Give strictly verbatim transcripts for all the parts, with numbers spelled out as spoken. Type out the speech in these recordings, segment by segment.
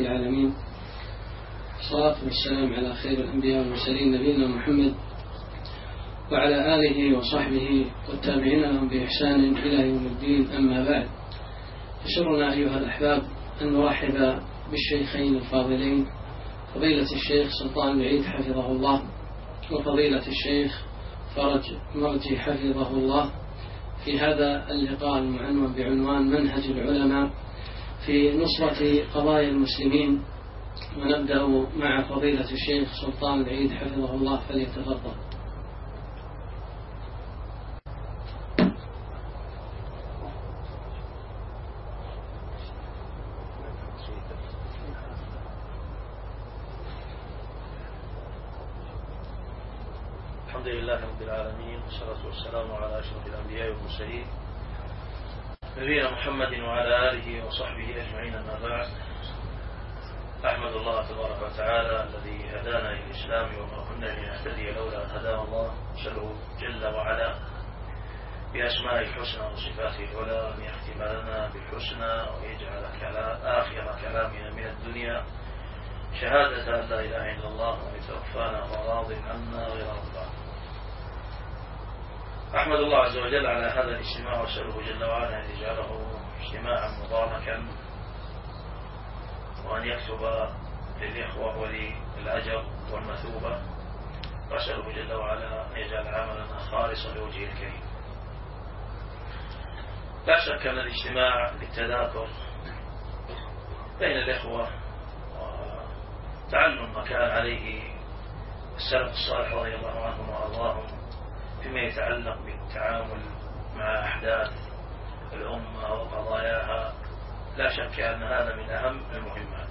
العالمين، الصلاة والسلام على خير الأنبياء والمرسلين نبينا محمد وعلى آله وصحبه والتابعين لهم بإحسان إلى يوم الدين. أما بعد، يسرنا أيها الأحباب أن نرحب بالشيخين الفاضلين فضيلة الشيخ سلطان العيد حفظه الله وفضيلة الشيخ فرج مرجي حفظه الله في هذا اللقاء المعنون بعنوان منهج العلماء في نصرة قضايا المسلمين. ونبدأ مع فضيلة الشيخ سلطان العيد حفظه الله، فليتفضل. الحمد لله رب العالمين، والصلاة والسلام على أشرف الأنبياء والمرسلين نبينا محمد وعلى آله وصحبه أجمعين. أما بعد، أحمد الله تبارك وتعالى الذي هدانا للإسلام وما كنا لنهتدي لولا أن هدانا الله، أسأله جل وعلا بأسمائه الحسنى وصفاته العلى أن يختم لنا بالحسنى ويجعل آخر كلامنا من الدنيا شهادة أن لا إله إلا الله ويتوفانا وراض عنا غير رضاه. أحمد الله عز وجل على هذا الاجتماع، وأسأله جل وعلا أن يجعله اجتماعا مباركا، وأن يكتب للإخوة وللأجر والمثوبة، وأسأله جل وعلا أن يجعل عملنا خالصا لوجهه الكريم. لا شك أن الاجتماع للتذاكر بين الإخوة وتعلم ما كان عليه السلف الصالح رضي الله عنهم وأرضاهم فيما يتعلق بالتعامل مع أحداث الأمة وقضاياها، لا شك أن هذا من أهم المهمات،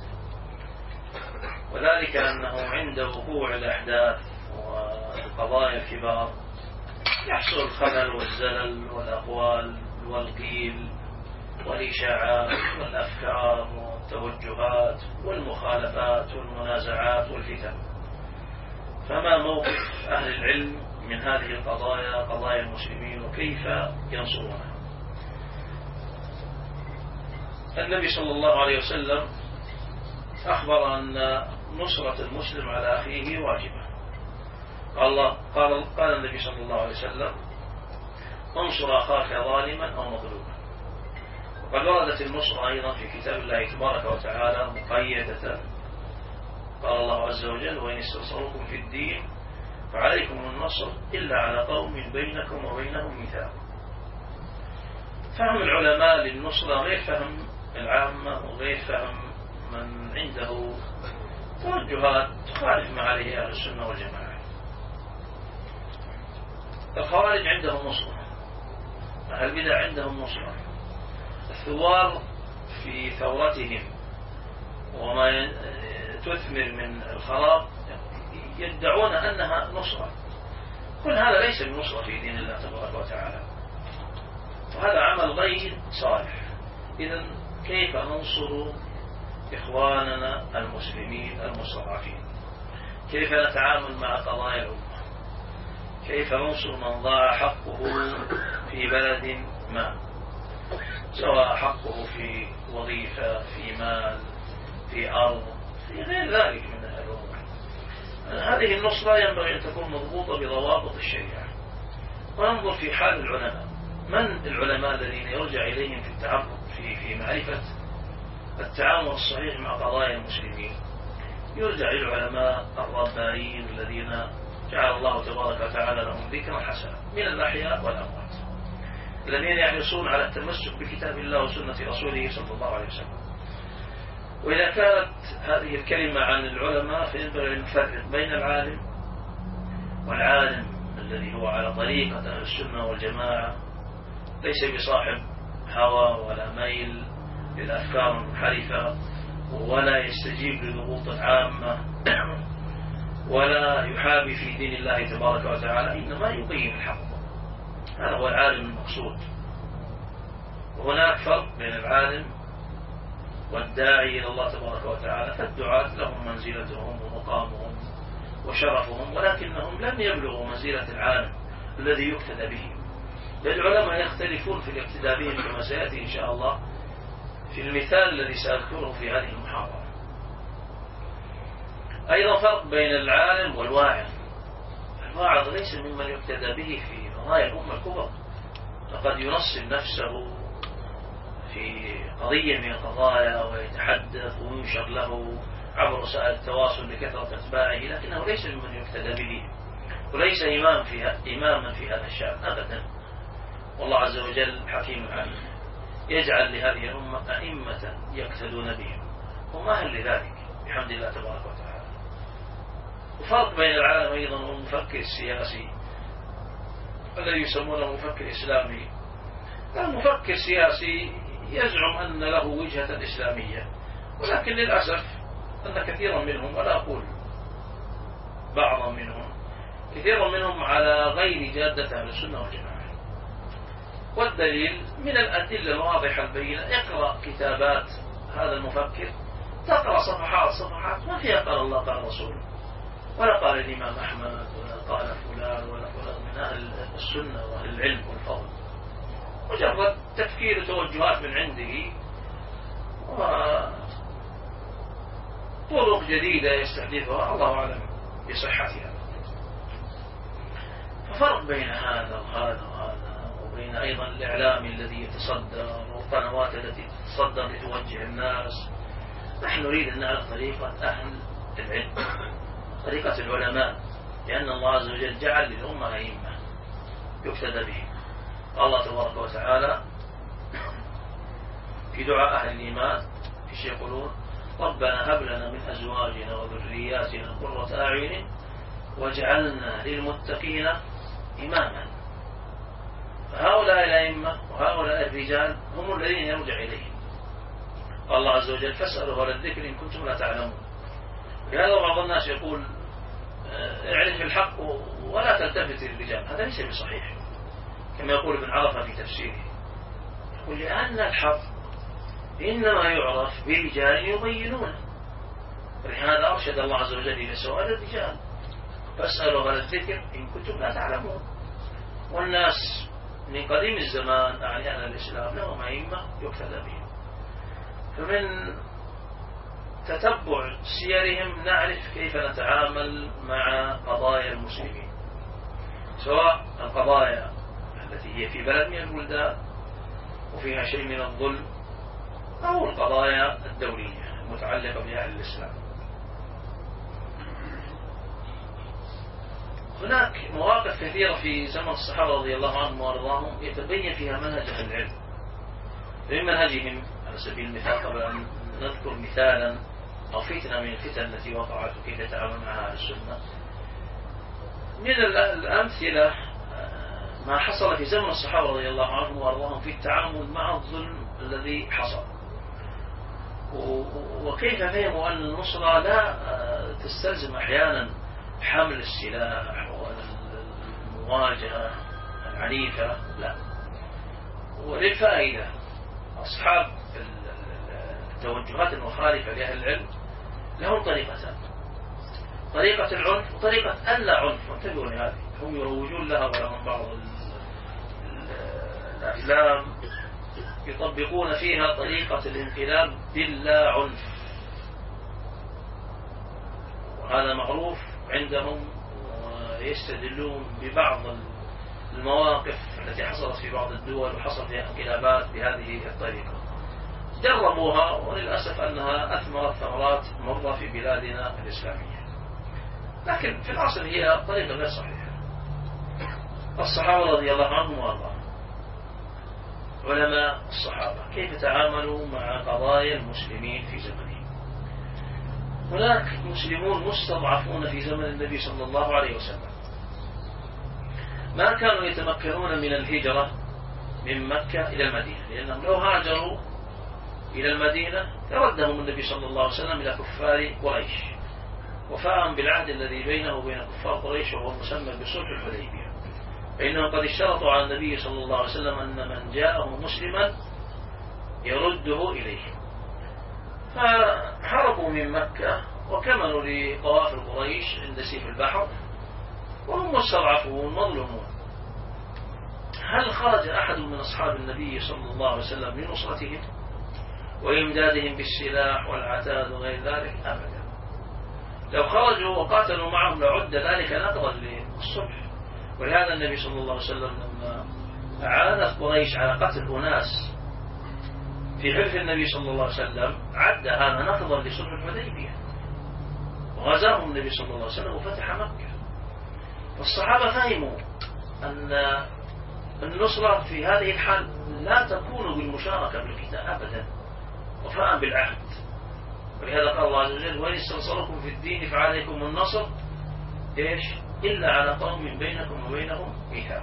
وذلك أنه عند وقوع الأحداث والقضايا الكبار يحصل الخلل والزلل والأقوال والقيل والإشاعات والأفكار والتوجهات والمخالفات والمنازعات والفتن. فما موقف أهل العلم من هذه القضايا، قضايا المسلمين، وكيف ينصرونها؟ النبي صلى الله عليه وسلم أخبر أن نصرة المسلم على أخيه واجبة. قال, قال, قال النبي صلى الله عليه وسلم: انصر أخاك ظالما أو مظلوما. وقد وردت النصرة أيضا في كتاب الله تبارك وتعالى مقيدة. قال الله عز وجل: وإن استنصروكم في الدين فعليكم النصر إلا على قوم بينكم وبينهم ميثاق. فهم العلماء للنصرة غير فهم العامة وغير فهم من عنده توجهات تخالف ما عليه أهل السنة والجماعة. الخوارج عندهم نصرة، أهل البدع عندهم نصرة. الثوار في ثورتهم وما تثمر من الخراب يدعون أنها نصرة. كل هذا ليس بنصرة في دين الله تبارك وتعالى، وهذا عمل غير صالح. إذن كيف ننصر إخواننا المسلمين المستضعفين؟ كيف نتعامل مع قضايا الأمة؟ كيف ننصر من ضاع حقه في بلد ما، سواء حقه في وظيفة، في مال، في أرض، في غير ذلك من الأمور؟ هذه النصرة ينبغي أن تكون مضبوطة بضوابط الشريعة. وننظر في حال العلماء، من العلماء الذين يرجع إليهم في التعرف في في معرفة التعامل الصحيح مع قضايا المسلمين؟ يرجع إلى العلماء الربانيين الذين جعل الله تبارك وتعالى لهم ذكرا حسنا من الأحياء والأموات، الذين يحرصون على التمسك بكتاب الله وسنة رسوله صلى الله عليه وسلم. وإذا كانت هذه الكلمة عن العلماء فينبغي أن نفرق بين العالم والعالم الذي هو على طريقة أهل السنة والجماعة، ليس بصاحب هوى ولا ميل للأفكار المنحرفة، ولا يستجيب لضغوط العامة، ولا يحابي في دين الله تبارك وتعالى، إنما يقيم الحق. هذا هو العالم المقصود. وهناك فرق بين العالم والداعي إلى الله تبارك وتعالى. فالدعاة لهم منزلتهم ومقامهم وشرفهم، ولكنهم لم يبلغوا منزلة العالم الذي يقتدى به. العلماء يختلفون في الاقتداء بهم كما سيأتي إن شاء الله في المثال الذي سأذكره في هذه المحاضرة. أيضا فرق بين العالم والواعظ. الواعظ ليس ممن يقتدى به في قضايا الأمة الكبرى، فقد ينصب نفسه في قضية من القضايا ويتحدث وينشر له عبر وسائل التواصل لكثرة أتباعه، لكنه ليس ممن يقتدى به، وليس إمام فيها إماما في هذا الشأن أبدا. والله عز وجل حكيم عليم، يجعل لهذه الأمة أئمة يقتدون بهم، وماهل لذلك بحمد الله تبارك وتعالى. وفرق بين العالم أيضا والمفكر السياسي الذي يسمونه مفكر إسلامي. المفكر السياسي يزعم أن له وجهة إسلامية، ولكن للأسف أن كثيرا منهم، ولا أقول بعضا منهم، كثيرا منهم على غير جادة أهل السنة والجماعة. والدليل من الأدلة الواضحة البينة، اقرأ كتابات هذا المفكر، تقرأ صفحات صفحات ما فيها قال الله قال رسوله، ولا قال الإمام أحمد، ولا قال فلان ولا فلان من أهل السنة وأهل العلم والفضل، مجرد تفكير وتوجهات من عنده وطرق جديدة يستحدثها الله أعلم بصحتها. ففرق بين هذا وهذا وهذا، وبين أيضا الإعلام الذي يتصدر والقنوات التي تتصدر لتوجه الناس. نحن نريد أن نعرف طريقة أهل العلم، طريقة العلماء، لأن الله عز وجل جعل للأمة أئمة يقتدى بهم. الله تبارك وتعالى في دعاء أهل الإيمان إيش يقولون؟ ربنا هب لنا من أزواجنا وذرياتنا قرة أعين واجعلنا للمتقين إماما. فهؤلاء الأئمة وهؤلاء الرجال هم الذين يرجع إليهم الله عز وجل، فاسألوا أهل الذكر إن كنتم لا تعلمون. لهذا بعض الناس يقول اعرف الحق ولا تلتفت للرجال، هذا ليس بصحيح، كما يقول ابن عرفة في تفسيره، يقول لأن الحق إنما يعرف برجال يبينونه، ولهذا أرشد الله عز وجل إلى سؤال الرجال، فاسألوا أهل الذكر إن كنتم لا تعلمون. والناس من قديم الزمان أعني أهل الإسلام لهم أئمة يقتدى بهم، فمن تتبع سيرهم نعرف كيف نتعامل مع قضايا المسلمين، سواء القضايا التي هي في بلد من البلدان وفيها شيء من الظلم، أو القضايا الدولية المتعلقة بأهل الإسلام. هناك مواقف كثيرة في زمن الصحابة رضي الله عنهم وارضاهم يتبين فيها منهج أهل العلم. من منهجهم على سبيل المثال، قبل أن نذكر مثالا أو فتنة من الفتن التي وقعت وكيف يتعامل معها أهل السنة، من الأمثلة ما حصل في زمن الصحابة رضي الله عنهم وارضاهم في التعامل مع الظلم الذي حصل، وكيف فهموا أن النصرة لا تستلزم أحيانا حمل السلاح والمواجهة العنيفة، لا. وللفائدة أصحاب التوجهات المخالفة لأهل العلم لهم طريقتان، طريقة العنف وطريقة ألا عنف، وانتبهوا لهذه، هم يروجون لها، ولهم بعض الأفلام يطبقون فيها طريقة الانقلاب باللا عنف، وهذا معروف عندهم، ويستدلون ببعض المواقف التي حصلت في بعض الدول وحصل فيها انقلابات بهذه الطريقة، جربوها وللأسف أنها أثمرت ثمرات مرة في بلادنا الإسلامية، لكن في الأصل هي طريقة غير صحيحة. الصحابة رضي الله عنهم وارضاهم، علماء الصحابة كيف تعاملوا مع قضايا المسلمين في زمنهم. هناك مسلمون مستضعفون في زمن النبي صلى الله عليه وسلم، ما كانوا يتمكنون من الهجرة من مكة إلى المدينة، لأنهم لو هاجروا إلى المدينة لردهم النبي صلى الله عليه وسلم إلى كفار قريش، وفاء بالعهد الذي بينه وبين كفار قريش وهو مسمى بصلح الحديبية، فإنهم قد اشترطوا على النبي صلى الله عليه وسلم أن من جاءه مسلما يرده إليه، فهربوا من مكة وكملوا لقوافل قريش عند سيف البحر وهم مستضعفون مظلومون. هل خرج أحد من أصحاب النبي صلى الله عليه وسلم لنصرتهم وإمدادهم بالسلاح والعتاد وغير ذلك؟ أبدا. لو خرجوا وقاتلوا معهم لعد ذلك نقضا للصلح. ولهذا النبي صلى الله عليه وسلم لما أعانت قريش على قتل أناس في حلف النبي صلى الله عليه وسلم عد هذا نقضا لصلح الحديبية، وغزاهم النبي صلى الله عليه وسلم وفتح مكة. والصحابة فهموا أن النصرة في هذه الحال لا تكون بالمشاركة بالقتال أبدا، وفاء بالعهد. ولهذا قال الله عز وجل: وإن استنصركم في الدين فعليكم النصر إيش إلا على قوم بينكم وبينهم ميثاق.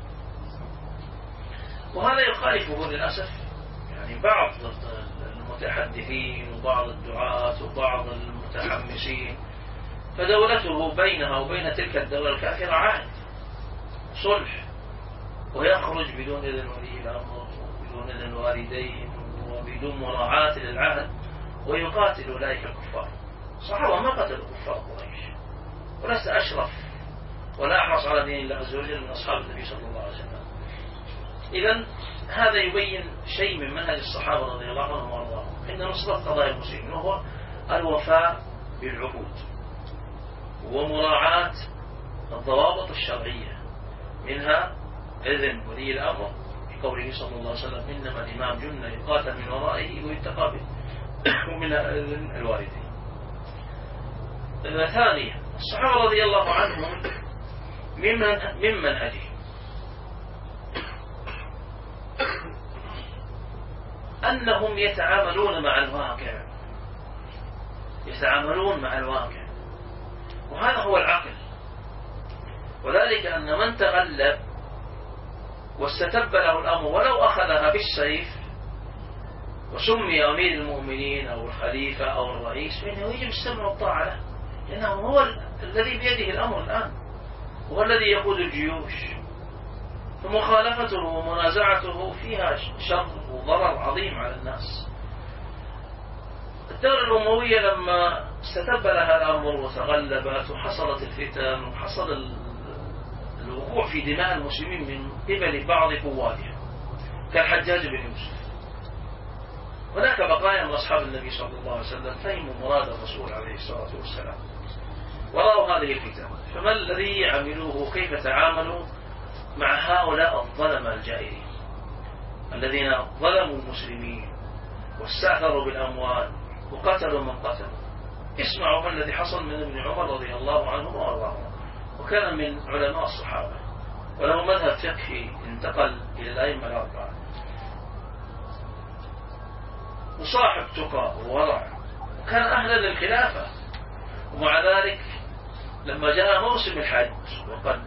وهذا يخالفه للأسف يعني بعض المتحدثين وبعض الدعاة وبعض المتحمسين، فدولته بينها وبين تلك الدولة الكافرة عهد صلح، ويخرج بدون إذن ولي الأمر وبدون إذن الوالدين وبدون مراعاة للعهد ويقاتل أولئك الكفار. صحابة ما قتلوا كفار قريش، ولست أشرف ولا أحرص على دين الله عز وجل من أصحاب النبي صلى الله عليه وسلم. إذن هذا يبين شيء من منهج الصحابة رضي الله عنهم وارضاهم إن نصرة قضايا المسلمين وهو الوفاء بالعهود ومراعاة الضوابط الشرعية، منها إذن ولي الأمر بقوله صلى الله عليه وسلم: إنما الإمام جنة يقاتل من ورائه ويتقى به، ومنها إذن الوالدين. ثانيا الصحابة رضي الله عنهم ممن من منهجهم أنهم يتعاملون مع الواقع، يتعاملون مع الواقع، وهذا هو العقل. وذلك أن من تغلب واستتب له الأمر ولو أخذها بالسيف وسمي أمير المؤمنين أو الخليفة أو الرئيس، فإنه يجب السمع والطاعة له، لأنه هو الذي بيده الأمر الآن، هو الذي يقود الجيوش، فمخالفته ومنازعته فيها شر وضرر عظيم على الناس. الدولة الأموية لما استتب لها الأمر وتغلبت وحصلت الفتن وحصل الوقوع في دماء المسلمين من قبل بعض قواتها كالحجاج بن يوسف، هناك بقايا من أصحاب النبي صلى الله عليه وسلم فهموا مراد الرسول عليه الصلاة والسلام ورأوا هذه الفتن، فما الذي عملوه؟ كيف تعاملوا مع هؤلاء الظلمة الجائرين الذين ظلموا المسلمين واستأثروا بالأموال وقتلوا من قتلوا؟ اسمعوا ما الذي حصل من ابن عمر رضي الله عنه وارضاه، وكان من علماء الصحابة وله مذهب فقهي انتقل إلى الأئمة الأربعة، وصاحب تقى وورع، وكان أهلا للخلافة. ومع ذلك لما جاء موسم الحج وقد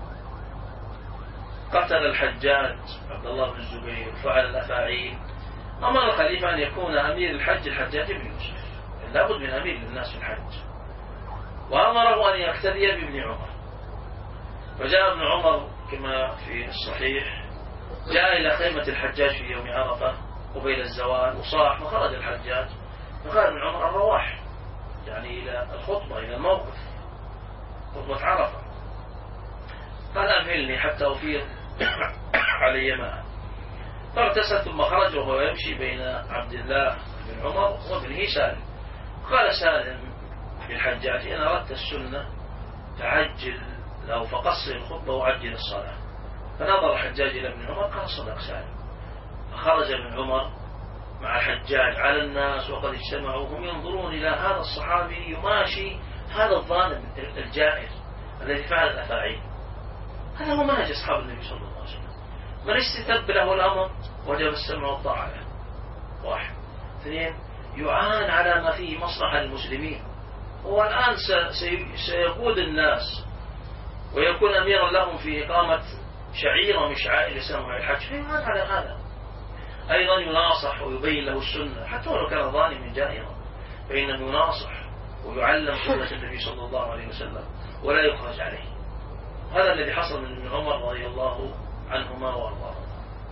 قتل الحجاج عبد الله بن الزبير وفعل الأفاعيل، أمر الخليفة أن يكون أمير الحج الحجاج بن يوسف، لابد من أمير للناس في الحج، وأمره أن يقتدي بابن عمر. فجاء ابن عمر كما في الصحيح، جاء إلى خيمة الحجاج في يوم عرفة قبيل الزوال وصاح، فخرج الحجاج فقال ابن عمر: الرواح، يعني إلى الخطبة، إلى الموقف، خطبة عرفة. قال: أمهلني حتى أفيض علي ماء. فارتسل ثم خرج وهو يمشي بين عبد الله بن عمر وابنه سالم. قال سالم للحجاج: إن أردت السنة فعجل أو فقصر الخطبة وعجل الصلاة. فنظر الحجاج إلى ابن عمر قال: صدق سالم. فخرج ابن عمر مع الحجاج على الناس وقد اجتمعوا هم ينظرون إلى هذا الصحابي يماشي هذا الظالم الجائر الذي فعل الأفاعيل. هذا هو منهج أصحاب النبي صلى الله عليه وسلم، من استتب له الأمر وجب السمع والطاعة له. واحد. اثنين، يعان على ما فيه مصلحة للمسلمين. هو الآن سيقود الناس ويكون أميرا لهم في إقامة شعيرة من شعائر الإسلام وهي الحج، فيعان على هذا. أيضا يناصح ويبين له السنة حتى ولو كان ظالما جائرا، فإنه يناصح ويعلم سنة النبي صلى الله عليه وسلم ولا يخرج عليه. هذا الذي حصل من ابن عمر رضي الله عنهما وارضاهما.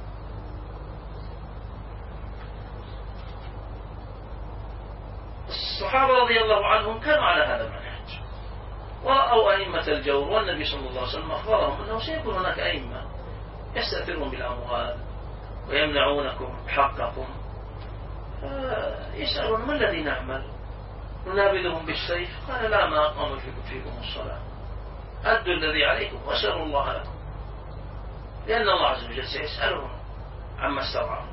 الصحابة رضي الله عنهم كانوا على هذا المنهج ورأوا أئمة الجور، والنبي صلى الله عليه وسلم أخبرهم أنه سيكون هناك أئمة يستأثرون بالأموال ويمنعونكم حقكم، يسألون: ما الذي نعمل؟ ننابذهم بالسيف؟ قال لا، ما أقام فيكم, فيكم الصلاة، أدوا الذي عليكم وأسألوا الله لكم، لأن الله عز وجل سيسألهم عما استطاعوا.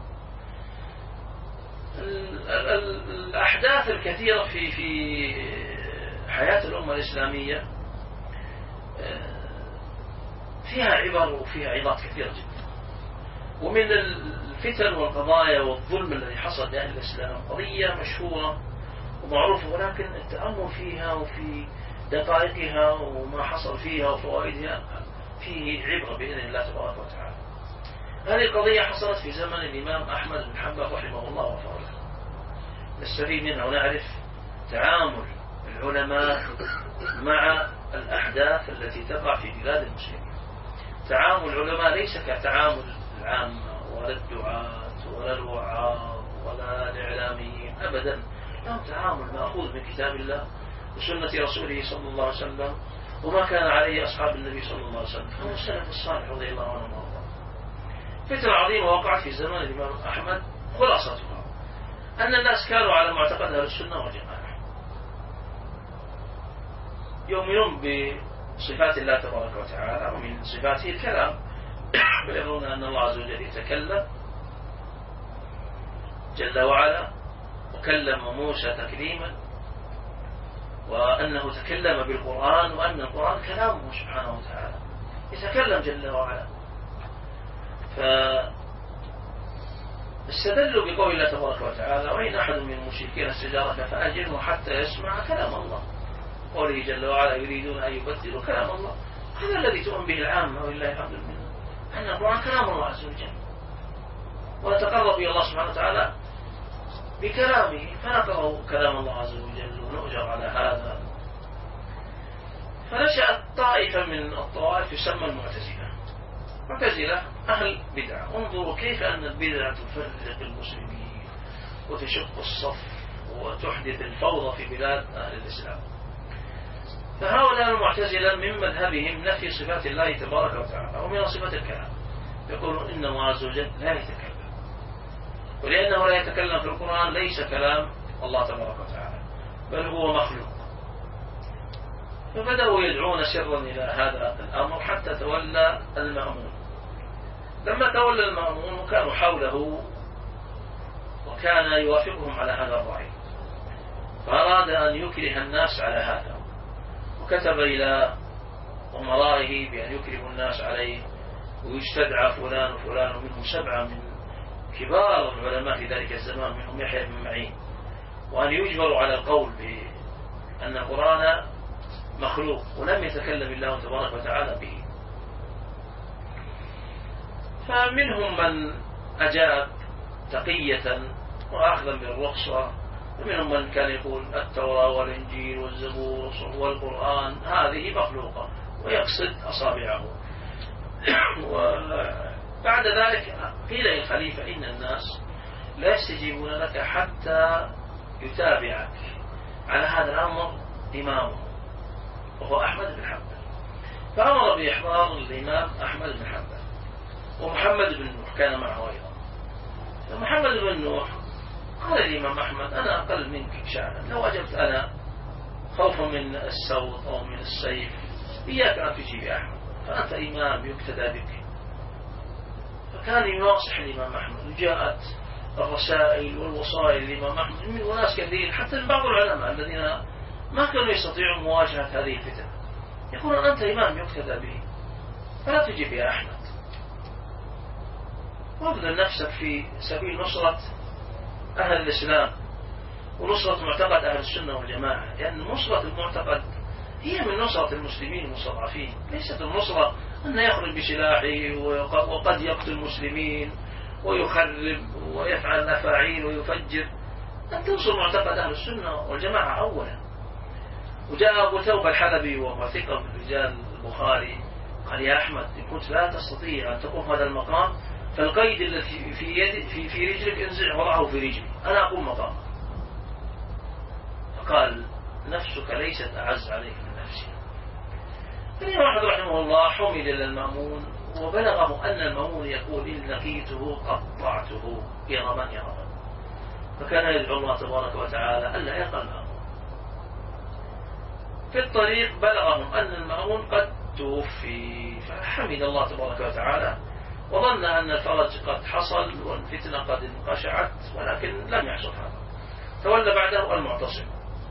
الأحداث الكثيرة في في حياة الأمة الإسلامية فيها عبر وفيها عظات كثيرة جدا. ومن الفتن والقضايا والظلم الذي حصل لأهل الإسلام قضية مشهورة ومعروفة، ولكن التأمل فيها وفي دقائقها وما حصل فيها وفوائدها فيه عبرة بإذن الله تبارك وتعالى. هذه القضية حصلت في زمن الإمام أحمد بن حنبل رحمه الله وغفر له. نستفيد منها ونعرف تعامل العلماء مع الأحداث التي تقع في بلاد المسلمين. تعامل العلماء ليس كتعامل العامة ولا الدعاة ولا الوعاظ ولا الإعلاميين أبدا، لهم تعامل مأخوذ من كتاب الله وسنة رسوله صلى الله عليه وسلم وما كان عليه أصحاب النبي صلى الله عليه وسلم، هم السلف الصالح رضي الله عنهم وارضاهم. فتنة عظيمة وقعت في زمان الإمام أحمد، خلاصتها أن الناس كانوا على معتقد أهل السنة والجماعة، يؤمنون بصفات الله تبارك وتعالى ومن صفاته الكلام، ويرون أن الله عز وجل يتكلم جل وعلا، وكلم موسى تكليما، وأنه تكلم بالقرآن، وأن القرآن كلامه سبحانه وتعالى يتكلم جل وعلا. فاستدلوا بقول الله تبارك وتعالى: وإن أحد من المشركين استجارك فأجره حتى يسمع كلام الله. قوله جل وعلا: يريدون أن يبدلوا كلام الله. هذا الذي تؤمن به العامة ولله الحمد لله، أن القرآن كلام الله عز وجل، ونتقرب إلى الله سبحانه وتعالى بكلامه، فنقرأ كلام الله عز وجل ونؤجر على هذا. فنشأت طائفة من الطوائف تسمى المعتزلة. معتزلة أهل بدعة. انظروا كيف أن البدعة تفرق المسلمين وتشق الصف وتحدث الفوضى في بلاد أهل الإسلام. فهؤلاء المعتزلة من مذهبهم نفي صفات الله تبارك وتعالى، ومن صفات الكلام يقولون إنه عز وجل لا يتكلم، ولأنه لا يتكلم في القرآن ليس كلام الله تبارك وتعالى بل هو مخلوق. فبدأوا يدعون سرا إلى هذا الأمر حتى تولى المأمون. لما تولى المأمون وكانوا حوله وكان يوافقهم على هذا الرأي، فأراد أن يكره الناس على هذا، وكتب إلى أمرائه بأن يكرهوا الناس عليه ويستدعى فلان وفلان، ومنهم سبعة من كبار العلماء في ذلك الزمان منهم يحيى بن معين، وأن يجبروا على القول بأن القرآن مخلوق ولم يتكلم الله تبارك وتعالى به. فمنهم من أجاب تقية وأخذا بالرخصة، ومنهم من كان يقول التوراة والإنجيل والزبور والقرآن هذه مخلوقة ويقصد أصابعه. وبعد ذلك قيل للخليفة: إن الناس لا يستجيبون لك حتى يتابعك على هذا الأمر إمامه وهو أحمد بن حنبل. فأمر بإحضار الإمام أحمد بن حنبل، ومحمد بن نوح كان معه أيضا. فمحمد بن نوح قال الإمام أحمد: أنا أقل منك شأنا، لو أجبت أنا خوفا من السوط أو من السيف إياك أن تجيب أحمد، فأنت إمام يقتدى بك. فكان يناصح الإمام أحمد، وجاءت الرسائل والوصائل للإمام أحمد من وناس كثير، حتى من بعض العلماء الذين ما كانوا يستطيعون مواجهة هذه الفتن، يقولون: أنت إمام يقتدى به فلا تجيب يا أحمد، وابذل نفسك في سبيل نصرة أهل الإسلام ونصرة معتقد أهل السنة والجماعة، لأن نصرة المعتقد هي من نصرة المسلمين المستضعفين، ليست النصرة أن يخرج بسلاحه وقد يقتل المسلمين ويخرب ويفعل الأفاعيل ويفجر، أن تنصر معتقد أهل السنة والجماعة أولا. وجاء أبو توبة الحلبي وهو ثقة من رجال البخاري قال: يا أحمد، إن كنت لا تستطيع أن تقوم هذا المقام فالقيد الذي في يد في في رجلك انزع وضعه في رجلي، أنا أقوم مقامك. فقال: نفسك ليست أعز عليك من نفسي. الإمام أحمد رحمه الله حمل إلى المأمون، وبلغه أن المأمون يقول: إن لقيته قطعته يرما يرما. فكان يدعو الله تبارك وتعالى ألا يلقى المأمون، في الطريق بلغهم أن المأمون قد توفي، فحمد الله تبارك وتعالى وظن أن الفرج قد حصل والفتنة قد انقشعت، ولكن لم يحصل هذا. تولى بعده المعتصم،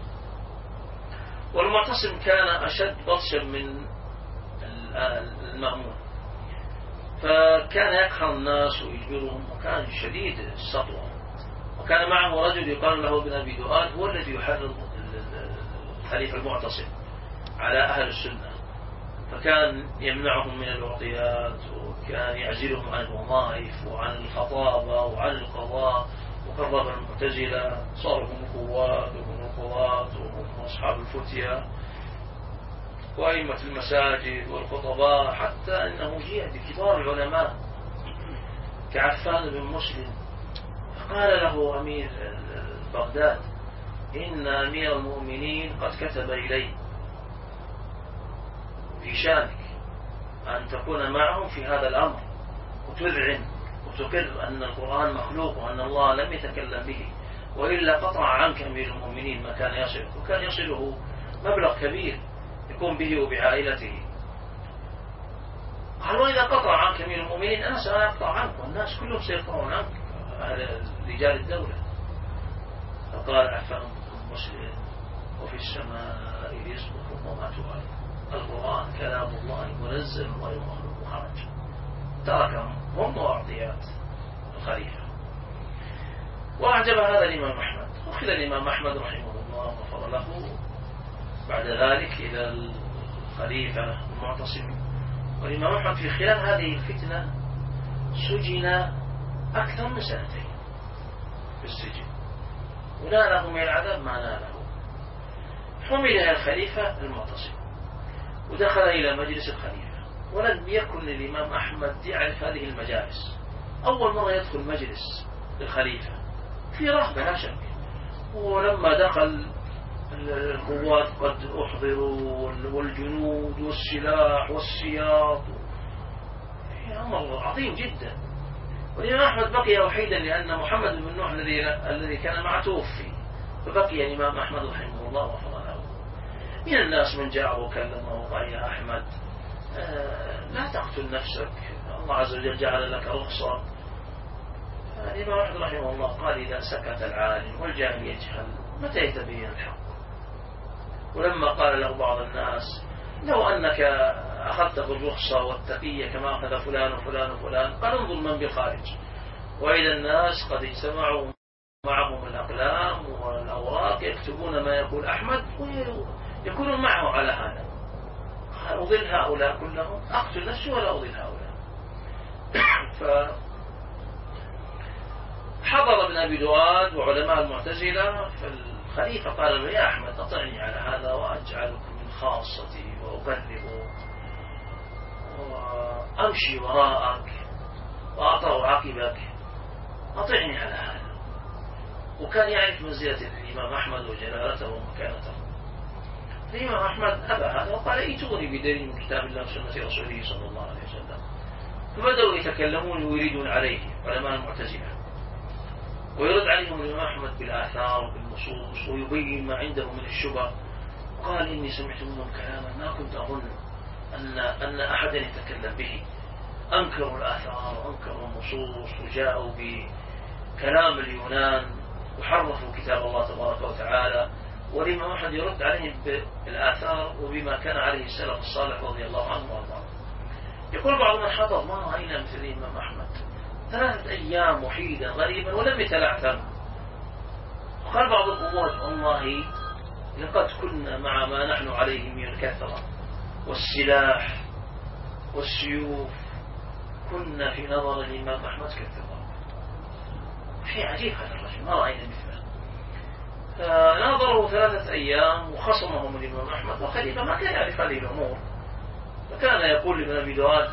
والمعتصم كان أشد بطشا من المأمون، فكان يقهر الناس ويجبرهم، وكان شديد السطوة. وكان معه رجل يقال له ابن أبي دؤاد، هو الذي يحرض الخليفة المعتصم على أهل السنة، فكان يمنعهم من الوقيات، وكان يعزلهم عن الوظائف وعن الخطابة وعن القضاء، وقرب المعتزلة، صاروا هم قوات وهم القضاة وهم أصحاب الفتية وأئمة المساجد والخطباء، حتى أنه جاء بكبار العلماء كعفان بن مسلم، فقال له أمير بغداد: إن أمير المؤمنين قد كتب إلي في شانك أن تكون معهم في هذا الأمر، وتذعن وتقر أن القرآن مخلوق وأن الله لم يتكلم به، وإلا قطع عنك أمير المؤمنين ما كان يصله، وكان يصله مبلغ كبير يقوم به وبعائلته. قال: وإذا قطع عنك أمير المؤمنين أنا سأقطع عنك، والناس كلهم سيقطعون عنك، أهل رجال الدولة. فقال عفان مسلم: وفي السماء رزقكم وما توعدون، القرآن كلام الله منزل غير مخلوق وخرج. تركهم هم وأعطيات الخليفة. وأعجب هذا الإمام أحمد، أخذ الإمام أحمد رحمه الله وغفر له بعد ذلك إلى الخليفة المعتصم. والإمام أحمد في خلال هذه الفتنة سجن أكثر من سنتين في السجن، وناله من العذاب ما ناله. حمل إلى الخليفة المعتصم ودخل إلى مجلس الخليفة، ولم يكن للإمام أحمد يعرف هذه المجالس. أول مرة يدخل مجلس للخليفة في رهبة لا شك، ولما دخل القوات قد أحضروا والجنود والسلاح والسياط، أمر عظيم جدا. والإمام أحمد بقي وحيدا لأن محمد بن نوح الذي الذي كان معه توفي، فبقي الإمام أحمد رحمه الله وغفر له. من الناس من جاء وكلمه وقال: يا أحمد آه لا تقتل نفسك، الله عز وجل جعل لك رخصة. الإمام أحمد رحمه الله قال: إذا سكت العالم والجاهل يجهل متى يتبين الحق؟ ولما قال له بعض الناس: لو أنك أخذت بالرخصة والتقية كما أخذ فلان وفلان وفلان، قال: انظر من بالخارج. وإذا الناس قد اجتمعوا معهم الأقلام والأوراق يكتبون ما يقول أحمد ويكونون معه على هذا. قال: أضل هؤلاء كلهم، أقتل نفسي ولا أضل هؤلاء. فحضر ابن أبي دؤاد وعلماء المعتزلة، فالخليفة قال له: يا أحمد أطعني على هذا وأجعلك من خاصتي وأقرب وأمشي وراءك وأطأ عقبك، أطعني على هذا. وكان يعرف منزلة الإمام أحمد وجلالته ومكانته. الإمام أحمد أبى هذا وقال: ائتوني بدليل من كتاب الله وسنة رسوله صلى الله عليه وسلم. فبدأوا يتكلمون ويريدون عليه علماء المعتزلة، ويرد عليهم الإمام أحمد بالآثار وبالنصوص ويبين ما عنده من الشبه. وقال: إني سمعت منهم كلاما ما كنت أظن أن أن أحدا يتكلم به. أنكروا الآثار وأنكروا النصوص وجاءوا بكلام اليونان وحرفوا كتاب الله تبارك وتعالى. والإمام أحمد يرد عليهم بالآثار وبما كان عليه السلف الصالح رضي الله عنه وارضاه. يقول بعض من حضر: ما رأينا مثل الإمام أحمد ثلاثة أيام وحيدا غريبا ولم يتلعثم. وقال بعض القوات: والله لقد كنا مع ما نحن عليه من الكثرة والسلاح والسيوف كنا في نظر الإمام أحمد كالثقة. شيء عجيب هذا الرجل، ما رأينا مثله. فناظروا ثلاثة أيام وخصمهم الإمام أحمد، وخليفة ما كان يعرف هذه الأمور، فكان يقول لابن أبي دؤاد: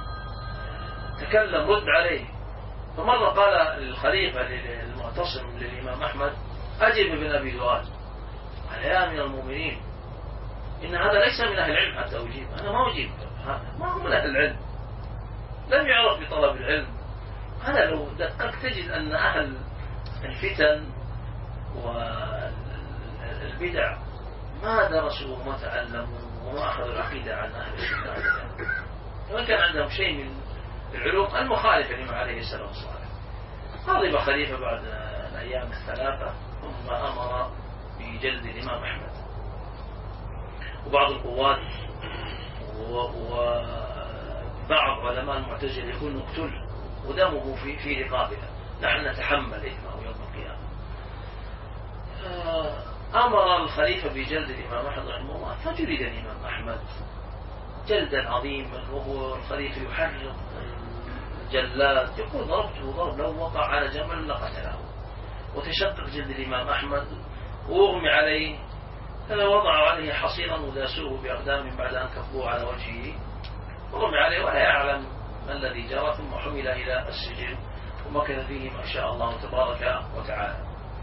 تكلم رد عليه. فمرة قال الخليفة المعتصم للإمام أحمد: أجب ابن أبي دؤاد. قال: يا أمير المؤمنين، إن هذا ليس من أهل العلم حتى أجيب، أنا ما أجيب، ما هو من أهل العلم، لم يعرف بطلب العلم. هذا لو دقق تجد أن أهل الفتن والبدع ما درسوا وما تعلموا وما أخذوا العقيدة عن أهل السنة أبدا، وإن كان عندهم شيء من العلوم المخالفة لما عليه السلام الصالح. غضب خليفة بعد الأيام الثلاثة ثم أمر بجلد الإمام أحمد وبعض القوات وبعض علماء المعتزلة يقول نقتل ودمه في في رقابنا، نحن نتحمل إثمه يوم القيامة. أمر الخليفة بجلد الإمام أحمد رحمه الله، فجلد الإمام أحمد جلدا عظيما، وهو الخليفة يحرق الجلاد، يقول ضربته ضرب لو وقع على جمل لقتله، وتشقق جلد الإمام أحمد وأغمي عليه، وضعوا عليه حصيرا وداسوه بأقدام بعد أن كفوه على وجهه وأغمي عليه ولا يعلم ما الذي جرى، ثم حمل إلى السجن ومكث فيه ما شاء الله تبارك وتعالى.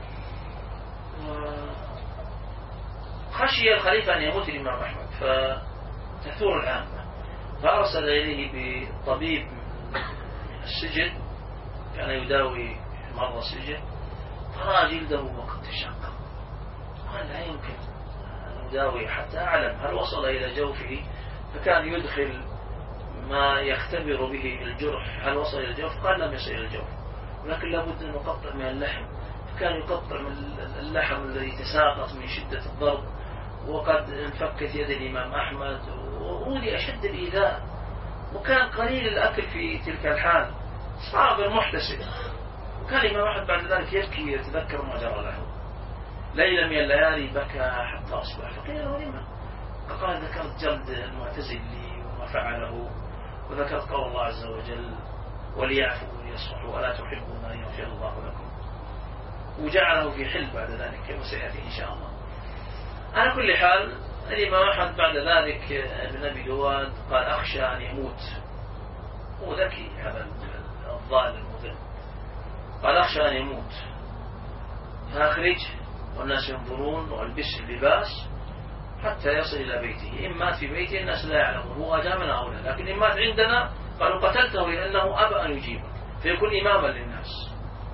خشي الخليفة أن يموت الإمام أحمد فتثور العامة، فأرسل إليه بطبيب من السجن كان يداوي مرضى السجن، فرأى جلده وقد تشقق، قال لا يمكن أن يداوي حتى أعلم هل وصل إلى جوفه، فكان يدخل ما يختبر به الجرح هل وصل إلى الجوف، قال لم يصل إلى الجوف، ولكن لابد أن يقطع من اللحم، فكان يقطع من اللحم الذي تساقط من شدة الضرب، وقد انفكت يد الإمام أحمد وأولي أشد الإيذاء، وكان قليل الأكل في تلك الحال، صابر محتسب. وكان الإمام أحمد بعد ذلك يبكي يتذكر ما جرى له، ليلة من الليالي بكى حتى أصبح، فقيل له لما؟ فقال ذكرت جلد المعتزل لي وما فعله، وذكرت قول الله عز وجل وليعفوا وليصفحوا ولا تحبون أن يغفر الله لكم، وجعله في حل بعد ذلك كما سيأتي إن شاء الله. على كل حال الإمام أحمد بعد ذلك ابن أبي دواد قال أخشى أن يموت، هو ذكي هذا الظالم المذل، قال أخشى أن يموت فأخرج والناس ينظرون والبس اللباس حتى يصل إلى بيته، إن مات في بيته الناس لا يعلمون هو أجامنا أو لا، لكن إن مات عندنا قالوا قتلته لأنه أبى أن يجيبه فيكون إماما للناس.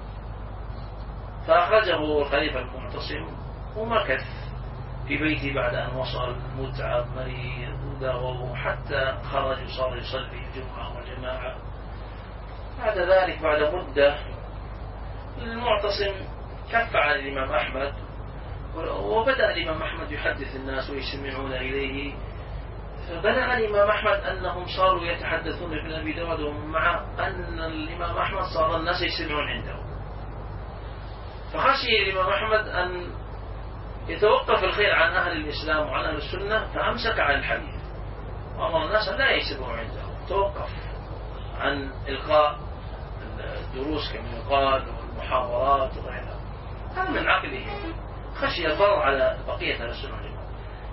فأخرجه الخليفة المعتصم ومكث في بيته بعد أن وصل متعب مريض وداوه حتى خرج وصار يصلي الجمعة والجماعة. بعد ذلك بعد مدة المعتصم كف عن الإمام أحمد، وبدأ الإمام أحمد يحدث الناس ويستمعون إليه، فبلغ الإمام أحمد أنهم صاروا يتحدثون ابن أبي داود مع أن الإمام أحمد صار الناس يستمعون عنده، فخشي الإمام أحمد أن يتوقف الخير عن أهل الإسلام وعن أهل السنة، فأمسك عن الحديث وأمر الناس لا يسمعوا عنده، توقف عن إلقاء الدروس كما يقال والمحاضرات وغيرها، هذا من عقله، خشي الضرر على بقية أهل السنة والجماعة.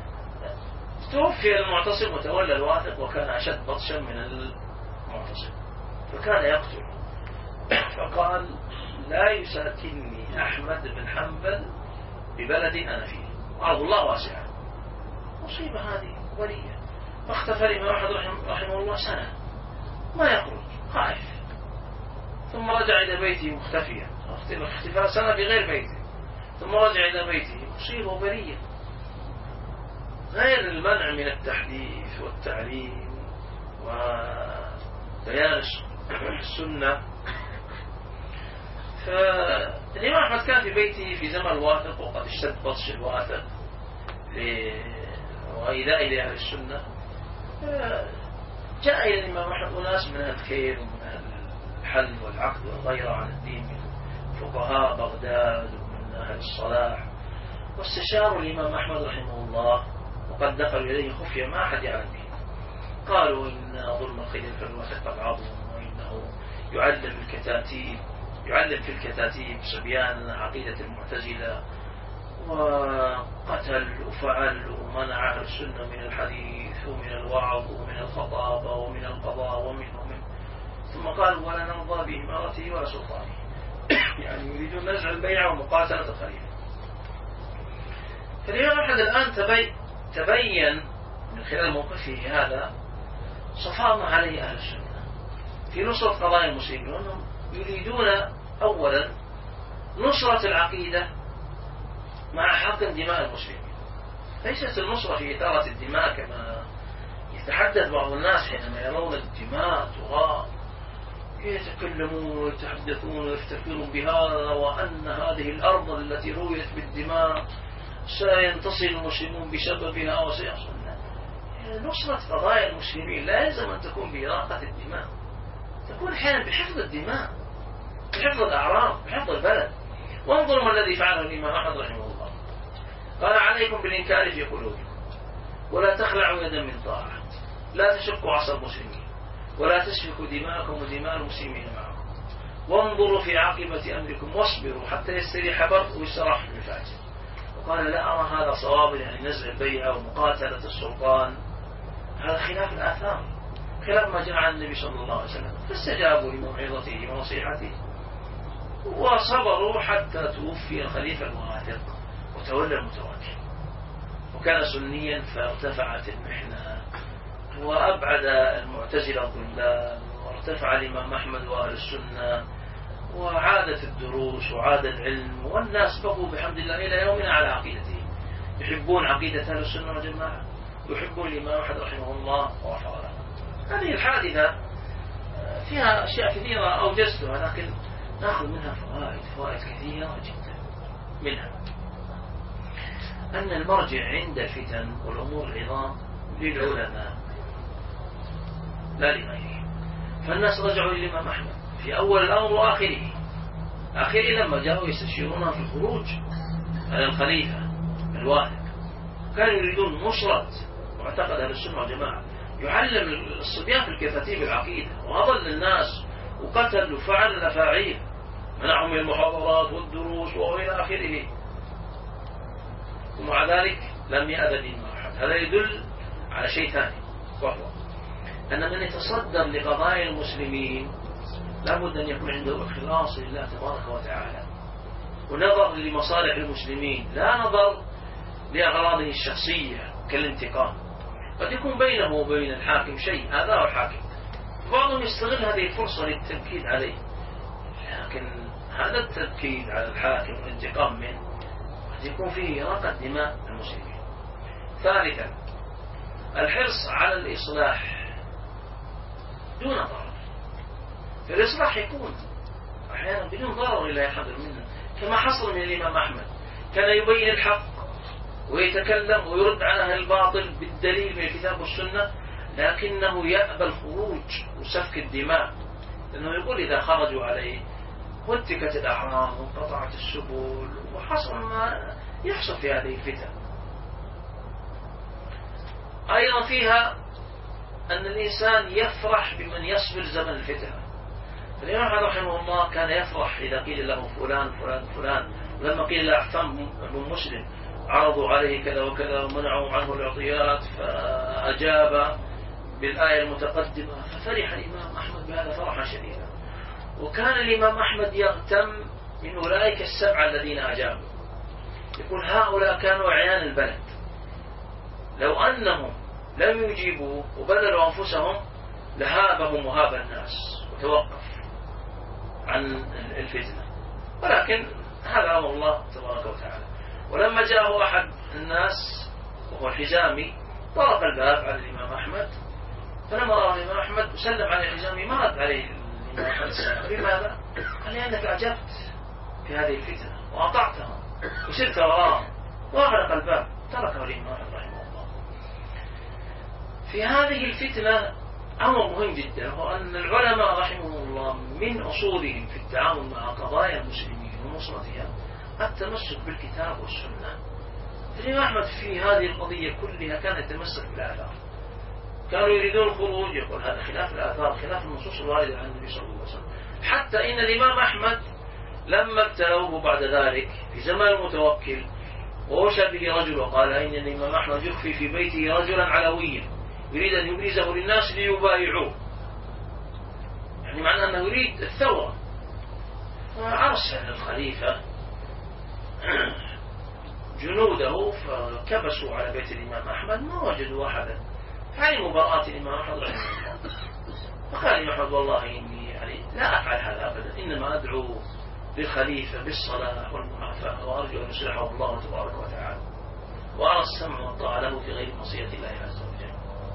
توفي المعتصم وتولى الواثق، وكان أشد بطشا من المعتصم فكان يقتل، فقال لا يساكنني أحمد بن حنبل ببلد أنا فيه، أرض الله واسعة، مصيبة هذه ولية. فاختفى الإمام أحمد رحمه الله سنة ما يخرج خائف، ثم رجع إلى بيته مختفيا، اختفاء سنة بغير بيته، ثم رجع إلى بيته، مصيبة وبلية، غير المنع من التحديث والتعليم وبيان السنة. فالإمام أحمد كان في بيته في زمن الواثق، وقد اشتد بطش الواثق وإيذاء لأهل السنة، جاء إلى الإمام أحمد أناس من أهل الخير ومن أهل الحل والعقد والغيرة عن الدين من فقهاء بغداد ومن أهل الصلاح، واستشاروا الإمام أحمد رحمه الله، وقد دخلوا إليه خفية ما أحد يعلم به، قالوا إن ظلم الخليفة الواثق قد عظم، وإنه يعلم الكتاتيب يعلم في الكتاتيب صبيان عقيدة المعتزلة، وقتل وفعل ومنع أهل السنة من الحديث ومن الوعظ ومن الخطابة ومن القضاء ومن ومن ثم قال ولا نرضى بإمارته ولا سلطانه يعني يريدون نزع البيع ومقاتلة الخليفة. فاليوم أحد الآن تبي تبين من خلال موقفه هذا صفاء ما عليه أهل السنة في نصرة قضايا المسلمين، وأنهم يريدون أولا نصرة العقيدة مع حقن دماء المسلمين، ليست النصرة في إثارة الدماء كما يتحدث بعض الناس حينما يرون الدماء تراب يتكلمون ويتحدثون ويفتخرون بهذا، وأن هذه الأرض التي رويت بالدماء سينتصر المسلمون بسببها وسيحصل. نصرة قضايا المسلمين لا يلزم أن تكون بإراقة الدماء، تكون أحيانا بحفظ الدماء، بحفظ الأعراض، بحفظ البلد. وانظروا ما الذي فعله الإمام أحمد رحمه الله، قال عليكم بالإنكار في قلوبكم ولا تخلعوا يدا من طاعة، لا تشقوا عصا المسلمين ولا تسفكوا دماءكم ودماء المسلمين معكم، وانظروا في عاقبة أمركم واصبروا حتى يستريح بر ويستراح الفاجر. وقال لا أرى هذا صوابا، يعني نزع البيعة ومقاتلة السلطان، هذا خلاف الآثار، خلاف ما جاء عن النبي صلى الله عليه وسلم. فاستجابوا لموعظته ونصيحته وصبروا حتى توفي الخليفة الواثق وتولى المتوكل. وكان سنيا فارتفعت المحنة وأبعد المعتزلة الضلال، وارتفع الإمام أحمد وأهل السنة، وعادت الدروس وعاد العلم، والناس بقوا بحمد الله إلى يومنا على عقيدتهم، يحبون عقيدة أهل السنة والجماعة ويحبون الإمام أحمد رحمه الله وغفر له. هذه الحادثة فيها أشياء كثيرة أوجزتها، لكن نأخذ منها فوائد فوائد كثيرة جدا. منها أن المرجع عند الفتن والأمور العظام للعلماء لا لغيرهم. فالناس رجعوا للإمام أحمد في أول الأمر وآخره. آخره لما جاءوا يستشيرون في الخروج على الخليفة الواثق، كانوا يريدون نصرة معتقد أهل السنة والجماعة، يعلم الصبيان في الكتاتيب العقيدة، وأضل الناس وقتل وفعل الأفاعيل، منعهم من المحاضرات والدروس وإلى آخره. ومع ذلك لم يأذن الإمام أحد. هذا يدل على شيء ثاني، وهو أن من يتصدر لقضايا المسلمين لابد أن يكون عنده إخلاص لله تبارك وتعالى، ونظر لمصالح المسلمين، لا نظر لأغراضه الشخصية كالانتقام. قد يكون بينه وبين الحاكم شيء، هذا هو الحاكم، بعضهم يستغل هذه الفرصة للتنكيد عليه، لكن هذا التنكيد على الحاكم والانتقام منه قد يكون فيه إراقة دماء المسلمين. ثالثا الحرص على الإصلاح دون ضرر. فالإصلاح يكون أحيانا بدون ضرر لا يحضر منه، كما حصل من الإمام أحمد، كان يبين الحق ويتكلم ويرد على أهل الباطل بالدليل من الكتاب والسنة، لكنه يأبى الخروج وسفك الدماء، لأنه يقول إذا خرجوا عليه واتكت الأعراض وانقطعت السبل وحصل ما يحصل في هذه الفتن. أيضا فيها أن الإنسان يفرح بمن يصبر زمن الفتن. الإمام أحمد رحمه الله كان يفرح إذا قيل له فلان فلان فلان، لما قيل له أحفام بن مسلم عرضوا عليه كذا وكذا ومنعوا عنه العطيات فأجاب بالآية المتقدمة، ففرح الإمام أحمد بهذا فرحا شديدا. وكان الإمام أحمد يغتم من أولئك السبعة الذين أجابوا، يقول هؤلاء كانوا عيان البلد، لو أنهم لم يجيبوا وبذلوا أنفسهم لهابهم وهاب الناس وتوقف عن الفتنة، ولكن هذا أمر الله تبارك وتعالى. ولما جاءه أحد الناس وهو الحزامي طرق الباب على الإمام أحمد، فلما رأى الإمام أحمد وسلم على الحزامي ما رد عليه الإمام أحمد. لماذا؟ قال لأنك أعجبت في هذه الفتنة وأطعتهم وسرت وراءهم، وأغلق الباب تركه الإمام أحمد رحمه الله. في هذه الفتنة أمر مهم جدا، هو أن العلماء رحمهم الله من أصولهم في التعامل مع قضايا المسلمين ونصرتها التمسك بالكتاب والسنة. الإمام أحمد في هذه القضية كلها كان يتمسك بالآثار. كانوا يريدون الخروج، يقول هذا خلاف الآثار، خلاف النصوص الواردة عن النبي صلى الله عليه وسلم. حتى إن الإمام أحمد لما ابتلوه بعد ذلك في زمان المتوكل ووشى به رجل وقال إن الإمام أحمد يخفي في بيته رجلا علويا يريد أن يبرزه للناس ليبايعوه، يعني معنى أنه يريد الثورة. فأرسل الخليفة جنوده فكبسوا على بيت الإمام أحمد، ما وجدوا أحدا، علموا براءة الإمام أحمد رحمه الله. فقال الإمام أحمد والله إني يعني لا أفعل هذا أبدا، إنما أدعو للخليفة بالصلاة والمعافاة وأرجو أن يصلحه الله تبارك وتعالى. وأرى السمع والطاعة له في غير معصية الله عز وجل.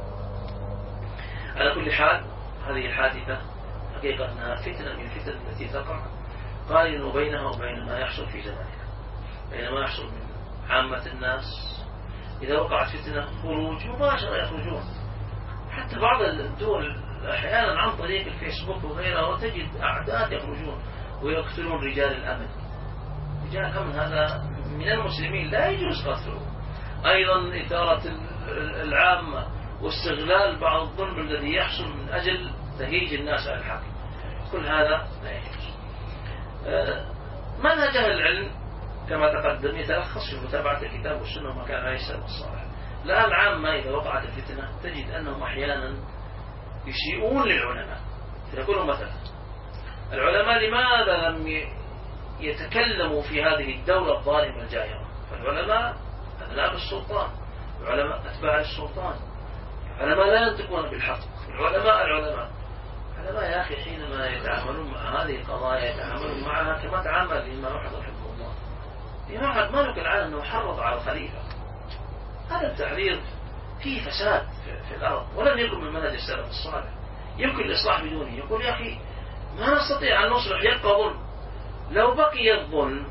على كل حال هذه الحادثة حقيقة أنها فتنة من الفتن التي تقع قارنوا بينها وبين ما يحصل في زماننا، بين ما يحصل من عامة الناس إذا وقعت فتنة خروج مباشرة يخرجون، حتى بعض الدول أحيانا عن طريق الفيسبوك وغيرها وتجد أعداد يخرجون ويقتلون رجال الأمن. رجال الأمن هذا من المسلمين لا يجوز قتله. أيضا إثارة العامة واستغلال بعض الظلم الذي يحصل من أجل تهيج الناس على الحق، كل هذا لا يجوز. منهج أهل العلم كما تقدم يتلخص في متابعة الكتاب والسنة وما كان عليه السلف الصالح. الآن العامة إذا وقعت الفتنة تجد أنهم أحيانا يسيئون للعلماء. فنقول مثلا العلماء لماذا لم يتكلموا في هذه الدولة الظالمة الجائرة؟ فالعلماء أبناء السلطان، العلماء أتباع السلطان، العلماء لا ينطقون بالحق، العلماء العلماء العلماء يا أخي حينما يتعاملون مع هذه القضايا يتعاملون معها كما تعامل الإمام أحمد رحمه الله. الإمام أحمد ما نقل عنه أنه حرض على الخليفة، هذا التحريض فيه فساد في الأرض ولم يكن من منهج السلف الصالح. يمكن الإصلاح بدونه. يقول يا أخي ما نستطيع أن نصلح، يبقى ظلم، لو بقي الظلم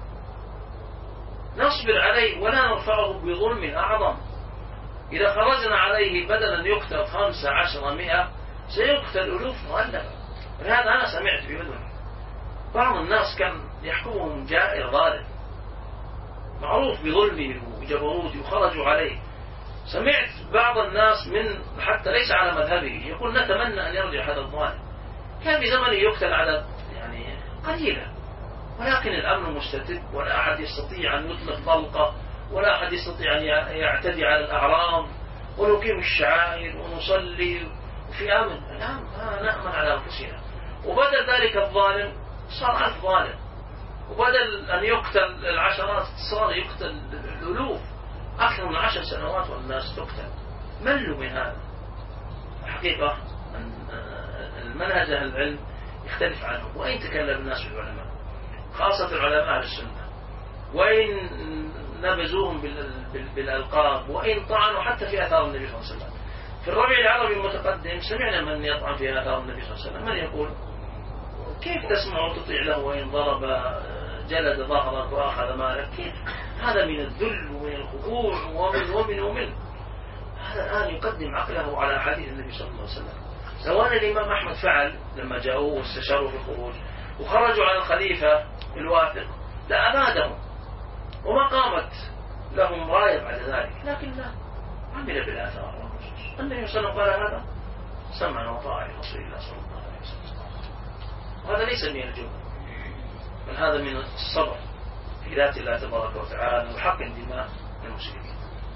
نصبر عليه ولا نرفعه بظلم أعظم. إذا خرجنا عليه بدلا يقتل خمسة عشر مئة سيقتل ألوف مؤلفة. لهذا أنا سمعت في أذني بعض الناس كان يحكمهم جائر ظالم معروف بظلمه وجبروته وخرجوا عليه. سمعت بعض الناس من حتى ليس على مذهبه يقول نتمنى أن يرجع هذا الظالم. كان في زمنه يقتل عدد يعني قليلا، ولكن الأمن مستتب ولا أحد يستطيع أن يطلق طلقة ولا أحد يستطيع أن يعتدي على الأعراض، ونقيم الشعائر ونصلي وفي أمن. الآن نأمن على أنفسنا. وبدل ذلك الظالم صار ألف ظالم، وبدل أن يقتل العشرات صار يقتل الألوف، أكثر من عشر سنوات والناس تقتل. ملوا من هذا. الحقيقة المنهج أهل العلم يختلف عنه. وإن تكلم الناس بالعلماء خاصة العلماء أهل السنة، وإن نبذوهم بالألقاب، وإن طعنوا حتى في آثار النبي صلى الله عليه وسلم. في الربيع العربي المتقدم سمعنا من يطعن في آثار النبي صلى الله عليه وسلم، من يقول كيف تسمع وتطيع له وإن ضرب جلد ظهرك وأخذ مالك؟ كيف هذا من الذل ومن الخضوع ومن ومن ومن هذا الآن يقدم عقله على حديث النبي صلى الله عليه وسلم. سواء الإمام أحمد فعل لما جاءوه واستشاروا في الخروج وخرجوا على الخليفة الواثق لأبادهم وما قامت لهم راية بعد ذلك، لكن لا، عمل بالآثار والنصوص. النبي صلى الله عليه وسلم قال هذا سمعنا وطاعة لرسول الله صلى الله عليه وسلم. وهذا ليس من الجبن، بل هذا من الصبر في ذات الله تبارك وتعالى وحق دماء المسلمين.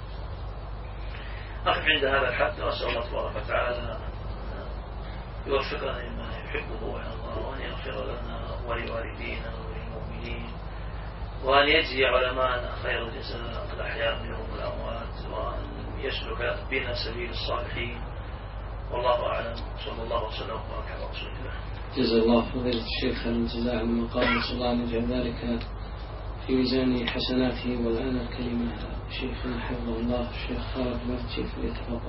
أقف عند هذا الحد وأسأل الله تبارك وتعالى يوفقنا لما يحبه ويرضاه، وأن يغفر لنا ولوالدينا وللمؤمنين، وأن يجزي علماءنا خير الجزاء الأحياء منهم الأموات، وأن يسلك بنا سبيل الصالحين. والله أعلم. صلى الله وسلم وبارك على رسول الله. جزا الله فضيلة الشيخ الجزاء عن المقام، نسأل الله أن يجعل ذلك في ميزان حسناته. والآن الكلمة شيخنا حفظه الله الشيخ خالد مرتشي فليتفضل.